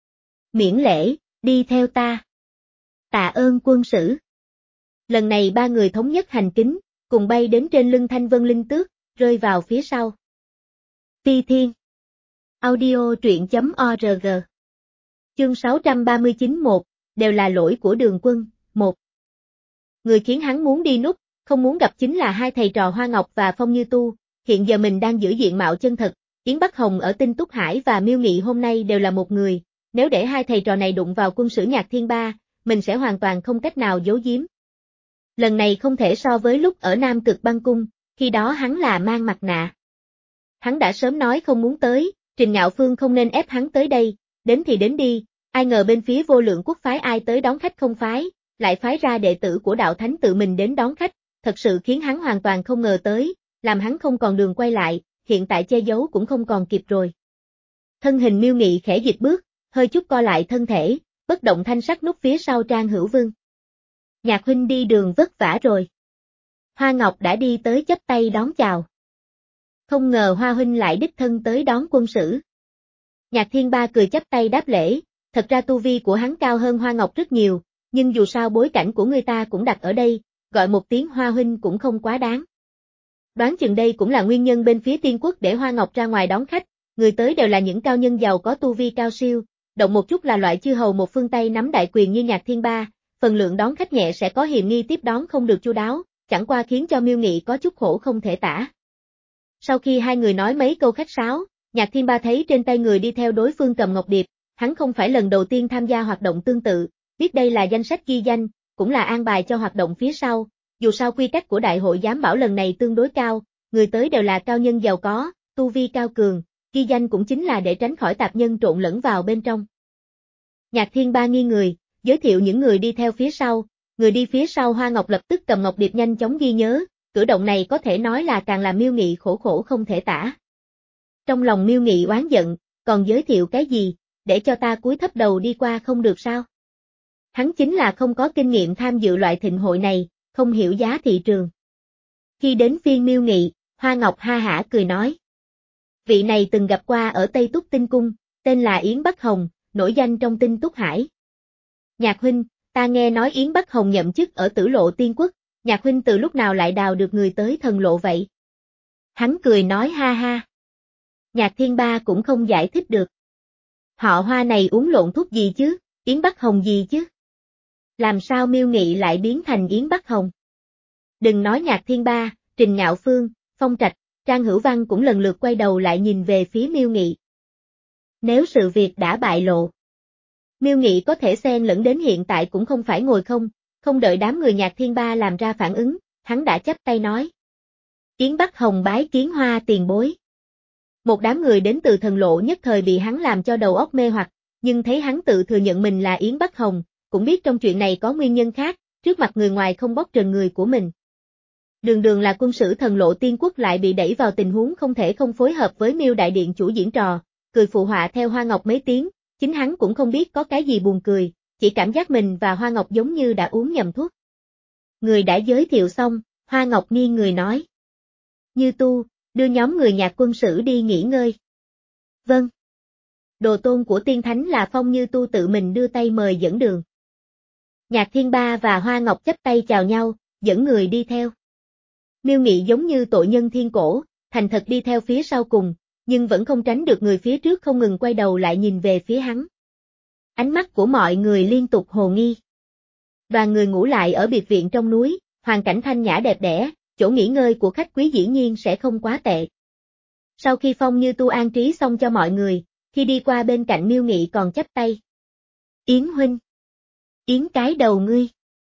Miễn lễ, đi theo ta. Tạ ơn quân sử. Lần này ba người thống nhất hành kính, cùng bay đến trên lưng thanh vân linh tước, rơi vào phía sau. Phi Thiên. Audio truyện chấm org. Chương sáu trăm ba mươi chín một, đều là lỗi của Đường Quân, một. Người khiến hắn muốn đi núp, không muốn gặp chính là hai thầy trò Hoa Ngọc và Phong Như Tu, hiện giờ mình đang giữ diện mạo chân thật, Yến Bắc Hồng ở Tinh Túc Hải và Miêu Nghị hôm nay đều là một người, nếu để hai thầy trò này đụng vào quân sử Nhạc Thiên Ba, mình sẽ hoàn toàn không cách nào giấu giếm. Lần này không thể so với lúc ở Nam Cực Băng Cung, khi đó hắn là mang mặt nạ. Hắn đã sớm nói không muốn tới, Trình Ngạo Phương không nên ép hắn tới đây, đến thì đến đi, ai ngờ bên phía Vô Lượng Quốc phái ai tới đón khách không phái, lại phái ra đệ tử của đạo thánh tự mình đến đón khách, thật sự khiến hắn hoàn toàn không ngờ tới, làm hắn không còn đường quay lại, hiện tại che giấu cũng không còn kịp rồi. Thân hình Miêu Nghị khẽ dịch bước, hơi chút co lại thân thể, bất động thanh sắc núp phía sau Trang Hữu Vương. Nhạc huynh đi đường vất vả rồi. Hoa Ngọc đã đi tới chắp tay đón chào. Không ngờ Hoa huynh lại đích thân tới đón quân sử. Nhạc Thiên Ba cười chắp tay đáp lễ, thật ra tu vi của hắn cao hơn Hoa Ngọc rất nhiều, nhưng dù sao bối cảnh của người ta cũng đặt ở đây, gọi một tiếng Hoa huynh cũng không quá đáng. Đoán chừng đây cũng là nguyên nhân bên phía Tiên Quốc để Hoa Ngọc ra ngoài đón khách, người tới đều là những cao nhân giàu có tu vi cao siêu, động một chút là loại chư hầu một phương Tây nắm đại quyền như Nhạc Thiên Ba, phần lượng đón khách nhẹ sẽ có hiềm nghi tiếp đón không được chu đáo, chẳng qua khiến cho Miêu Nghị có chút khổ không thể tả. Sau khi hai người nói mấy câu khách sáo, Nhạc Thiên Ba thấy trên tay người đi theo đối phương cầm ngọc điệp, hắn không phải lần đầu tiên tham gia hoạt động tương tự, biết đây là danh sách ghi danh, cũng là an bài cho hoạt động phía sau, dù sao quy cách của đại hội giám bảo lần này tương đối cao, người tới đều là cao nhân giàu có, tu vi cao cường, ghi danh cũng chính là để tránh khỏi tạp nhân trộn lẫn vào bên trong. Nhạc Thiên Ba nghi người, giới thiệu những người đi theo phía sau, người đi phía sau Hoa Ngọc lập tức cầm ngọc điệp nhanh chóng ghi nhớ, cử động này có thể nói là càng làm Miêu Nghị khổ khổ không thể tả. Trong lòng Miêu Nghị oán giận, còn giới thiệu cái gì, để cho ta cúi thấp đầu đi qua không được sao? Hắn chính là không có kinh nghiệm tham dự loại thịnh hội này, không hiểu giá thị trường. Khi đến phiên Miêu Nghị, Hoa Ngọc ha hả cười nói. Vị này từng gặp qua ở Tây Túc Tinh Cung, tên là Yến Bắc Hồng, nổi danh trong Tinh Túc Hải. Nhạc huynh, ta nghe nói Yến Bắc Hồng nhậm chức ở Tử Lộ Tiên Quốc, Nhạc huynh từ lúc nào lại đào được người tới thần lộ vậy? Hắn cười nói ha ha. Nhạc Thiên Ba cũng không giải thích được. Họ Hoa này uống lộn thuốc gì chứ, Yến Bắc Hồng gì chứ? Làm sao Miêu Nghị lại biến thành Yến Bắc Hồng? Đừng nói Nhạc Thiên Ba, Trình Ngạo Phương, Phong Trạch, Trang Hữu Văn cũng lần lượt quay đầu lại nhìn về phía Miêu Nghị. Nếu sự việc đã bại lộ, Miêu Nghị có thể xen lẫn đến hiện tại cũng không phải ngồi không, không đợi đám người Nhạc Thiên Ba làm ra phản ứng, hắn đã chắp tay nói. Yến Bắc Hồng bái kiến Hoa tiền bối. Một đám người đến từ thần lộ nhất thời bị hắn làm cho đầu óc mê hoặc, nhưng thấy hắn tự thừa nhận mình là Yến Bắc Hồng, cũng biết trong chuyện này có nguyên nhân khác, trước mặt người ngoài không bóc trần người của mình. Đường đường là quân sử thần lộ Tiên Quốc lại bị đẩy vào tình huống không thể không phối hợp với Miêu đại điện chủ diễn trò, cười phụ họa theo Hoa Ngọc mấy tiếng, chính hắn cũng không biết có cái gì buồn cười, chỉ cảm giác mình và Hoa Ngọc giống như đã uống nhầm thuốc. Người đã giới thiệu xong, Hoa Ngọc nghiêng người nói. Như Tu, đưa nhóm người Nhạc quân sử đi nghỉ ngơi. Vâng. Đồ tôn của tiên thánh là Phong Như Tu tự mình đưa tay mời dẫn đường. Nhạc Thiên Ba và Hoa Ngọc chắp tay chào nhau, dẫn người đi theo. Miêu Nghị giống như tội nhân thiên cổ, thành thật đi theo phía sau cùng, nhưng vẫn không tránh được người phía trước không ngừng quay đầu lại nhìn về phía hắn. Ánh mắt của mọi người liên tục hồ nghi. Đoàn người ngủ lại ở biệt viện trong núi, hoàn cảnh thanh nhã đẹp đẽ, chỗ nghỉ ngơi của khách quý dĩ nhiên sẽ không quá tệ. Sau khi Phong Như Tu an trí xong cho mọi người, khi đi qua bên cạnh Miêu Nghị còn chắp tay. Yến huynh. Yến cái đầu ngươi.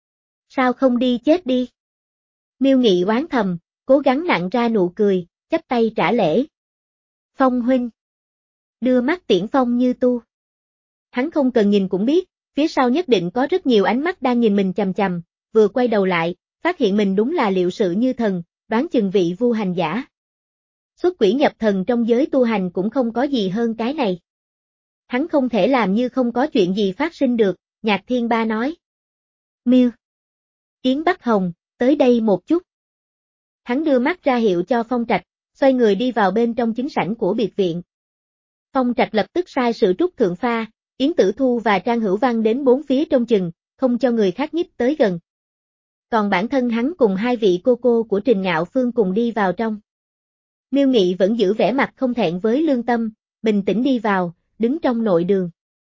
Sao không đi chết đi? Miêu Nghị oán thầm, cố gắng nặn ra nụ cười, chắp tay trả lễ. Phong huynh. Đưa mắt tiễn Phong Như Tu. Hắn không cần nhìn cũng biết, phía sau nhất định có rất nhiều ánh mắt đang nhìn mình chằm chằm, vừa quay đầu lại, phát hiện mình đúng là liệu sự như thần, đoán chừng vị vu hành giả. Xuất quỷ nhập thần trong giới tu hành cũng không có gì hơn cái này. Hắn không thể làm như không có chuyện gì phát sinh được, Nhạc Thiên Ba nói. Miêu. Yến Bắc Hồng, tới đây một chút. Hắn đưa mắt ra hiệu cho Phong Trạch, xoay người đi vào bên trong chính sảnh của biệt viện. Phong Trạch lập tức sai sự trúc thượng pha, Yến Tử Thu và Trang Hữu Văn đến bốn phía trong chừng, không cho người khác nhích tới gần. Còn bản thân hắn cùng hai vị cô cô của Trình Ngạo Phương cùng đi vào trong. Miêu Nghị vẫn giữ vẻ mặt không thẹn với lương tâm, bình tĩnh đi vào, đứng trong nội đường.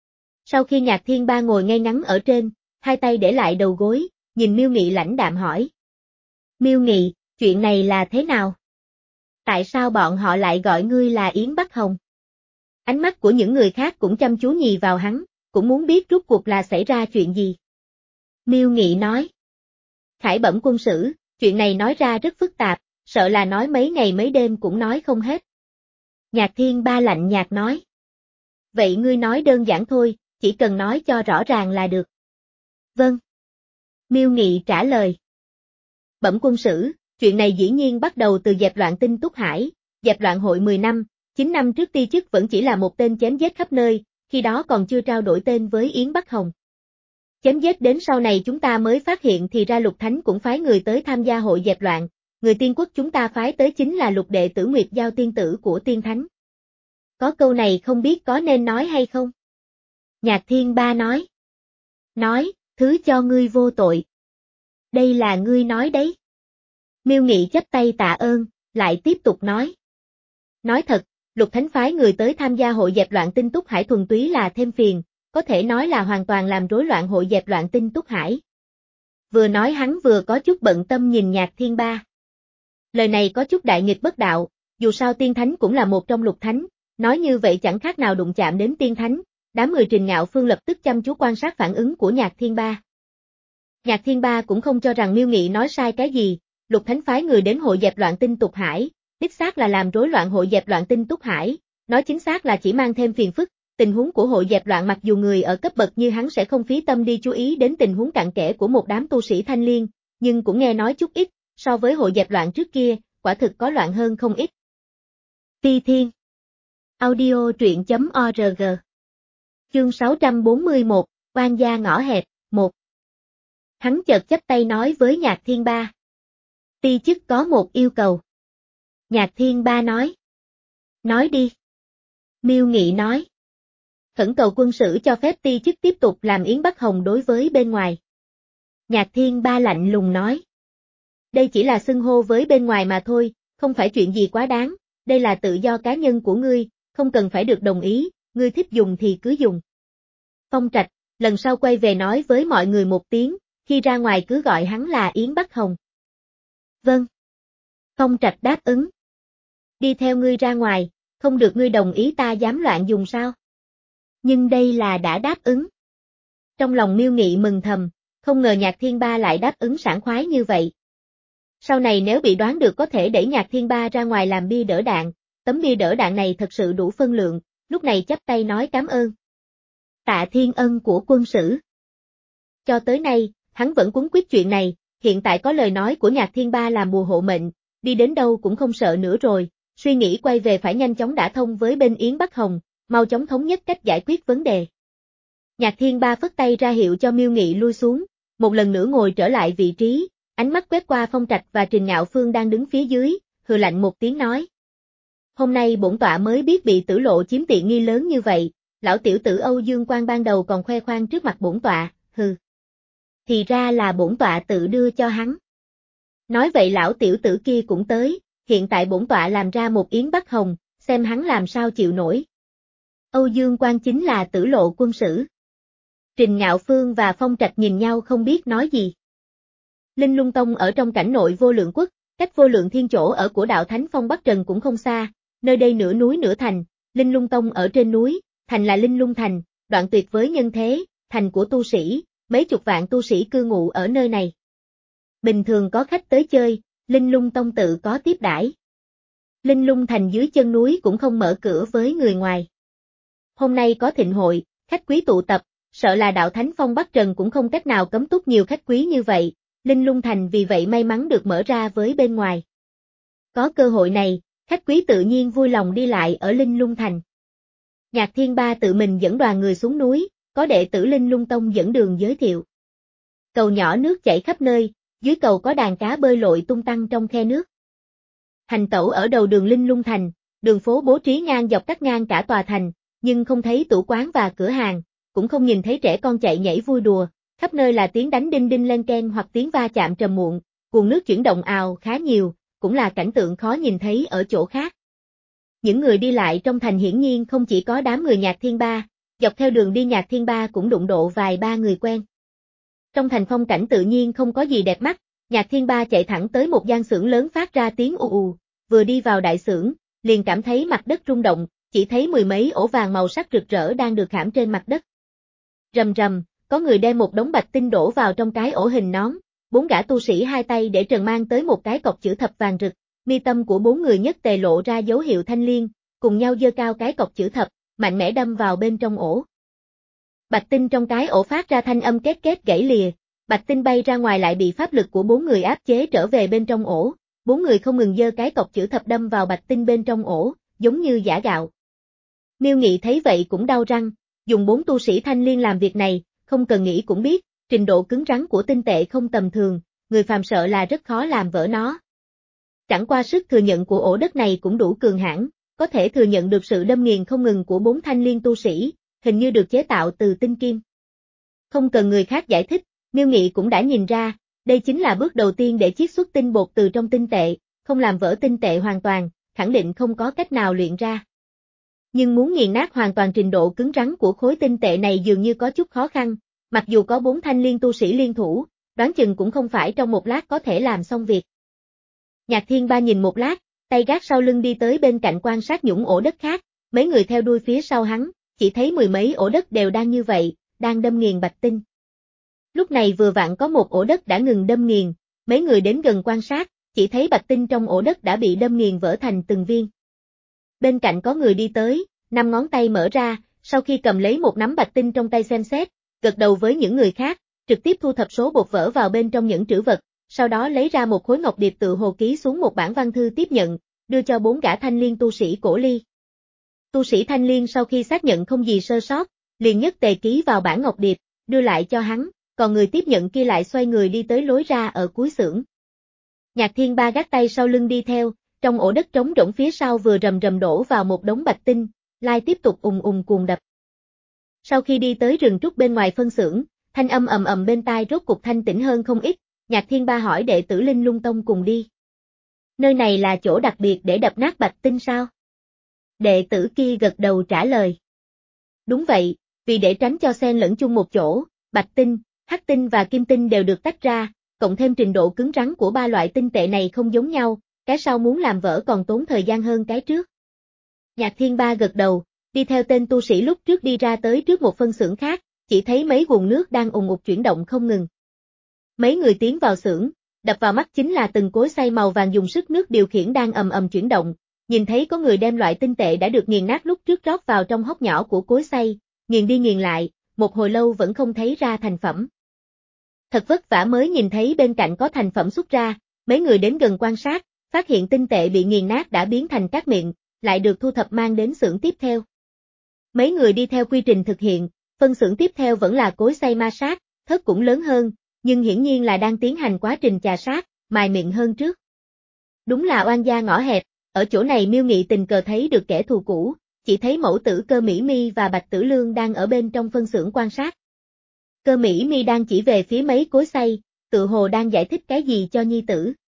Sau khi Nhạc Thiên Ba ngồi ngay ngắn ở trên, hai tay để lại đầu gối, nhìn Miêu Nghị lãnh đạm hỏi. Miêu Nghị, chuyện này là thế nào? Tại sao bọn họ lại gọi ngươi là Yến Bắc Hồng? Ánh mắt của những người khác cũng chăm chú nhìn vào hắn, cũng muốn biết rốt cuộc là xảy ra chuyện gì. Miêu Nghị nói. Khải bẩm quân sử, chuyện này nói ra rất phức tạp, sợ là nói mấy ngày mấy đêm cũng nói không hết. Nhạc Thiên Ba lạnh nhạt nói. Vậy ngươi nói đơn giản thôi, chỉ cần nói cho rõ ràng là được. Vâng. Miêu Nghị trả lời. Bẩm quân sử, chuyện này dĩ nhiên bắt đầu từ dẹp loạn Tinh Túc Hải, dẹp loạn hội mười năm, chín năm trước ti chức vẫn chỉ là một tên chém giết khắp nơi, khi đó còn chưa trao đổi tên với Yến Bắc Hồng. Chém giết đến sau này chúng ta mới phát hiện thì ra Lục Thánh cũng phái người tới tham gia hội dẹp loạn, người Tiên Quốc chúng ta phái tới chính là Lục đệ tử Nguyệt Giao tiên tử của Tiên Thánh. Có câu này không biết có nên nói hay không? Nhạc Thiên Ba nói. Nói, thứ cho ngươi vô tội. Đây là ngươi nói đấy. Miêu Nghị chắp tay tạ ơn, lại tiếp tục nói. Nói thật, Lục Thánh phái người tới tham gia hội dẹp loạn Tinh Túc Hải thuần túy là thêm phiền, có thể nói là hoàn toàn làm rối loạn hội dẹp loạn Tinh Túc Hải. Vừa nói hắn vừa có chút bận tâm nhìn Nhạc Thiên Ba. Lời này có chút đại nghịch bất đạo, dù sao Tiên Thánh cũng là một trong Lục Thánh, nói như vậy chẳng khác nào đụng chạm đến Tiên Thánh, đám người Trình Ngạo Phương lập tức chăm chú quan sát phản ứng của Nhạc Thiên Ba. Nhạc Thiên Ba cũng không cho rằng Miêu Nghị nói sai cái gì, Lục Thánh phái người đến hội dẹp loạn Tinh Túc Hải, đích xác là làm rối loạn hội dẹp loạn Tinh Túc Hải, nói chính xác là chỉ mang thêm phiền phức, tình huống của hội dẹp loạn mặc dù người ở cấp bậc như hắn sẽ không phí tâm đi chú ý đến tình huống cặn kẽ của một đám tu sĩ Thanh Liên, nhưng cũng nghe nói chút ít, so với hội dẹp loạn trước kia, quả thực có loạn hơn không ít. Phi Thiên Audio truyện chấm org Chương sáu trăm bốn mươi mốt, Oan gia ngõ hẹp, một Hắn chợt chắp tay nói với Nhạc Thiên Ba. Ti chức có một yêu cầu. Nhạc Thiên Ba nói. Nói đi. Miêu Nghị nói. Khẩn cầu quân sử cho phép ti chức tiếp tục làm Yến Bắc Hồng đối với bên ngoài. Nhạc Thiên Ba lạnh lùng nói. Đây chỉ là xưng hô với bên ngoài mà thôi, không phải chuyện gì quá đáng, đây là tự do cá nhân của ngươi, không cần phải được đồng ý, ngươi thích dùng thì cứ dùng. Phong Trạch, lần sau quay về nói với mọi người một tiếng, khi ra ngoài cứ gọi hắn là Yến Bắc Hồng. Vâng. Phong Trạch đáp ứng. Đi theo ngươi ra ngoài, không được ngươi đồng ý ta dám loạn dùng sao? Nhưng đây là đã đáp ứng. Trong lòng Miêu Nghị mừng thầm, không ngờ Nhạc Thiên Ba lại đáp ứng sảng khoái như vậy. Sau này nếu bị đoán được có thể đẩy Nhạc Thiên Ba ra ngoài làm bia đỡ đạn, tấm bia đỡ đạn này thật sự đủ phân lượng, lúc này chắp tay nói cảm ơn. Tạ thiên ân của quân sử. Cho tới nay, hắn vẫn quấn quýt chuyện này, hiện tại có lời nói của Nhạc Thiên Ba làm bùa hộ mệnh, đi đến đâu cũng không sợ nữa rồi, suy nghĩ quay về phải nhanh chóng đả thông với bên Yến Bắc Hồng, mau chóng thống nhất cách giải quyết vấn đề. Nhạc Thiên Ba phất tay ra hiệu cho Miêu Nghị lui xuống, một lần nữa ngồi trở lại vị trí, ánh mắt quét qua Phong Trạch và Trình Ngạo Phương đang đứng phía dưới, hừ lạnh một tiếng nói. Hôm nay bổn tọa mới biết bị Tử Lộ chiếm tiện nghi lớn như vậy, lão tiểu tử Âu Dương Quang ban đầu còn khoe khoang trước mặt bổn tọa, hừ. Thì ra là bổn tọa tự đưa cho hắn. Nói vậy lão tiểu tử kia cũng tới, hiện tại bổn tọa làm ra một Yến Bắc Hồng, xem hắn làm sao chịu nổi. Âu Dương Quang chính là Tử Lộ quân sử. Trình Ngạo Phương và Phong Trạch nhìn nhau không biết nói gì. Linh Lung Tông ở trong cảnh nội Vô Lượng Quốc, cách Vô Lượng Thiên chỗ ở của đạo Thánh Phong Bắc Trần cũng không xa, nơi đây nửa núi nửa thành, Linh Lung Tông ở trên núi, thành là Linh Lung Thành, đoạn tuyệt với nhân thế, thành của tu sĩ, mấy chục vạn tu sĩ cư ngụ ở nơi này. Bình thường có khách tới chơi, Linh Lung Tông tự có tiếp đãi. Linh Lung Thành dưới chân núi cũng không mở cửa với người ngoài. Hôm nay có thịnh hội, khách quý tụ tập, sợ là đạo Thánh Phong Bắc Trần cũng không cách nào cấm túc nhiều khách quý như vậy, Linh Lung Thành vì vậy may mắn được mở ra với bên ngoài. Có cơ hội này, khách quý tự nhiên vui lòng đi lại ở Linh Lung Thành. Nhạc Thiên Ba tự mình dẫn đoàn người xuống núi, có đệ tử Linh Lung Tông dẫn đường giới thiệu. Cầu nhỏ nước chảy khắp nơi, dưới cầu có đàn cá bơi lội tung tăng trong khe nước. Hành tẩu ở đầu đường Linh Lung Thành, đường phố bố trí ngang dọc cắt ngang cả tòa thành, nhưng không thấy tủ quán và cửa hàng, cũng không nhìn thấy trẻ con chạy nhảy vui đùa, khắp nơi là tiếng đánh đinh đinh len ken hoặc tiếng va chạm trầm muộn, cuồng nước chuyển động ào khá nhiều, cũng là cảnh tượng khó nhìn thấy ở chỗ khác. Những người đi lại trong thành hiển nhiên không chỉ có đám người Nhạc Thiên Ba, dọc theo đường đi Nhạc Thiên Ba cũng đụng độ vài ba người quen. Trong thành phong cảnh tự nhiên không có gì đẹp mắt, Nhạc Thiên Ba chạy thẳng tới một gian xưởng lớn phát ra tiếng ù ù, vừa đi vào đại xưởng, liền cảm thấy mặt đất rung động, chỉ thấy mười mấy ổ vàng màu sắc rực rỡ đang được khảm trên mặt đất. Rầm rầm, có người đem một đống bạch tinh đổ vào trong cái ổ hình nón, bốn gã tu sĩ hai tay để trần mang tới một cái cọc chữ thập vàng rực, mi tâm của bốn người nhất tề lộ ra dấu hiệu thanh liên, cùng nhau giơ cao cái cọc chữ thập, mạnh mẽ đâm vào bên trong ổ. Bạch tinh trong cái ổ phát ra thanh âm két két gãy lìa, bạch tinh bay ra ngoài lại bị pháp lực của bốn người áp chế trở về bên trong ổ, bốn người không ngừng giơ cái cọc chữ thập đâm vào bạch tinh bên trong ổ, giống như giã gạo. Miêu Nghị thấy vậy cũng đau răng, dùng bốn tu sĩ thanh liên làm việc này, không cần nghĩ cũng biết, trình độ cứng rắn của tinh tệ không tầm thường, người phàm sợ là rất khó làm vỡ nó. Chẳng qua sức thừa nhận của ổ đất này cũng đủ cường hãn, có thể thừa nhận được sự đâm nghiền không ngừng của bốn thanh liên tu sĩ, hình như được chế tạo từ tinh kim. Không cần người khác giải thích, Miêu Nghị cũng đã nhìn ra, đây chính là bước đầu tiên để chiết xuất tinh bột từ trong tinh tệ, không làm vỡ tinh tệ hoàn toàn, khẳng định không có cách nào luyện ra. Nhưng muốn nghiền nát hoàn toàn trình độ cứng rắn của khối tinh tệ này dường như có chút khó khăn, mặc dù có bốn thanh liên tu sĩ liên thủ, đoán chừng cũng không phải trong một lát có thể làm xong việc. Nhạc Thiên Ba nhìn một lát, tay gác sau lưng đi tới bên cạnh quan sát những ổ đất khác, mấy người theo đuôi phía sau hắn, chỉ thấy mười mấy ổ đất đều đang như vậy, đang đâm nghiền bạch tinh. Lúc này vừa vặn có một ổ đất đã ngừng đâm nghiền, mấy người đến gần quan sát, chỉ thấy bạch tinh trong ổ đất đã bị đâm nghiền vỡ thành từng viên. Bên cạnh có người đi tới, năm ngón tay mở ra, sau khi cầm lấy một nắm bạch tinh trong tay xem xét, gật đầu với những người khác, trực tiếp thu thập số bột vỡ vào bên trong những trữ vật, sau đó lấy ra một khối ngọc điệp tự hồ ký xuống một bản văn thư tiếp nhận, đưa cho bốn gã thanh liên tu sĩ cổ ly. Tu sĩ thanh liên sau khi xác nhận không gì sơ sót, liền nhất tề ký vào bản ngọc điệp, đưa lại cho hắn, còn người tiếp nhận kia lại xoay người đi tới lối ra ở cuối xưởng. Nhạc Thiên Ba gác tay sau lưng đi theo, trong ổ đất trống rỗng phía sau vừa rầm rầm đổ vào một đống bạch tinh, lai tiếp tục ùng ùng cuồng đập. Sau khi đi tới rừng trúc bên ngoài phân xưởng, thanh âm ầm ầm bên tai rốt cục thanh tĩnh hơn không ít, Nhạc Thiên Ba hỏi đệ tử Linh Lung Tông cùng đi. Nơi này là chỗ đặc biệt để đập nát bạch tinh sao? Đệ tử kia gật đầu trả lời. Đúng vậy, vì để tránh cho xen lẫn chung một chỗ, bạch tinh, hắc tinh và kim tinh đều được tách ra, cộng thêm trình độ cứng rắn của ba loại tinh tệ này không giống nhau, cái sau muốn làm vỡ còn tốn thời gian hơn cái trước. Nhạc Thiên Ba gật đầu, đi theo tên tu sĩ lúc trước đi ra tới trước một phân xưởng khác, chỉ thấy mấy guồng nước đang ùng ục chuyển động không ngừng. Mấy người tiến vào xưởng, đập vào mắt chính là từng cối xay màu vàng dùng sức nước điều khiển đang ầm ầm chuyển động, nhìn thấy có người đem loại tinh tệ đã được nghiền nát lúc trước rót vào trong hốc nhỏ của cối xay, nghiền đi nghiền lại, một hồi lâu vẫn không thấy ra thành phẩm. Thật vất vả mới nhìn thấy bên cạnh có thành phẩm xuất ra, mấy người đến gần quan sát, phát hiện tinh tệ bị nghiền nát đã biến thành cát mịn, lại được thu thập mang đến xưởng tiếp theo. Mấy người đi theo quy trình thực hiện, phân xưởng tiếp theo vẫn là cối xay ma sát, thớt cũng lớn hơn, nhưng hiển nhiên là đang tiến hành quá trình chà sát, mài mịn hơn trước. Đúng là oan gia ngõ hẹp, ở chỗ này Miêu Nghị tình cờ thấy được kẻ thù cũ, chỉ thấy mẫu tử Cơ Mỹ Mi và Bạch Tử Lương đang ở bên trong phân xưởng quan sát. Cơ Mỹ Mi đang chỉ về phía mấy cối xay, tự hồ đang giải thích cái gì cho nhi tử.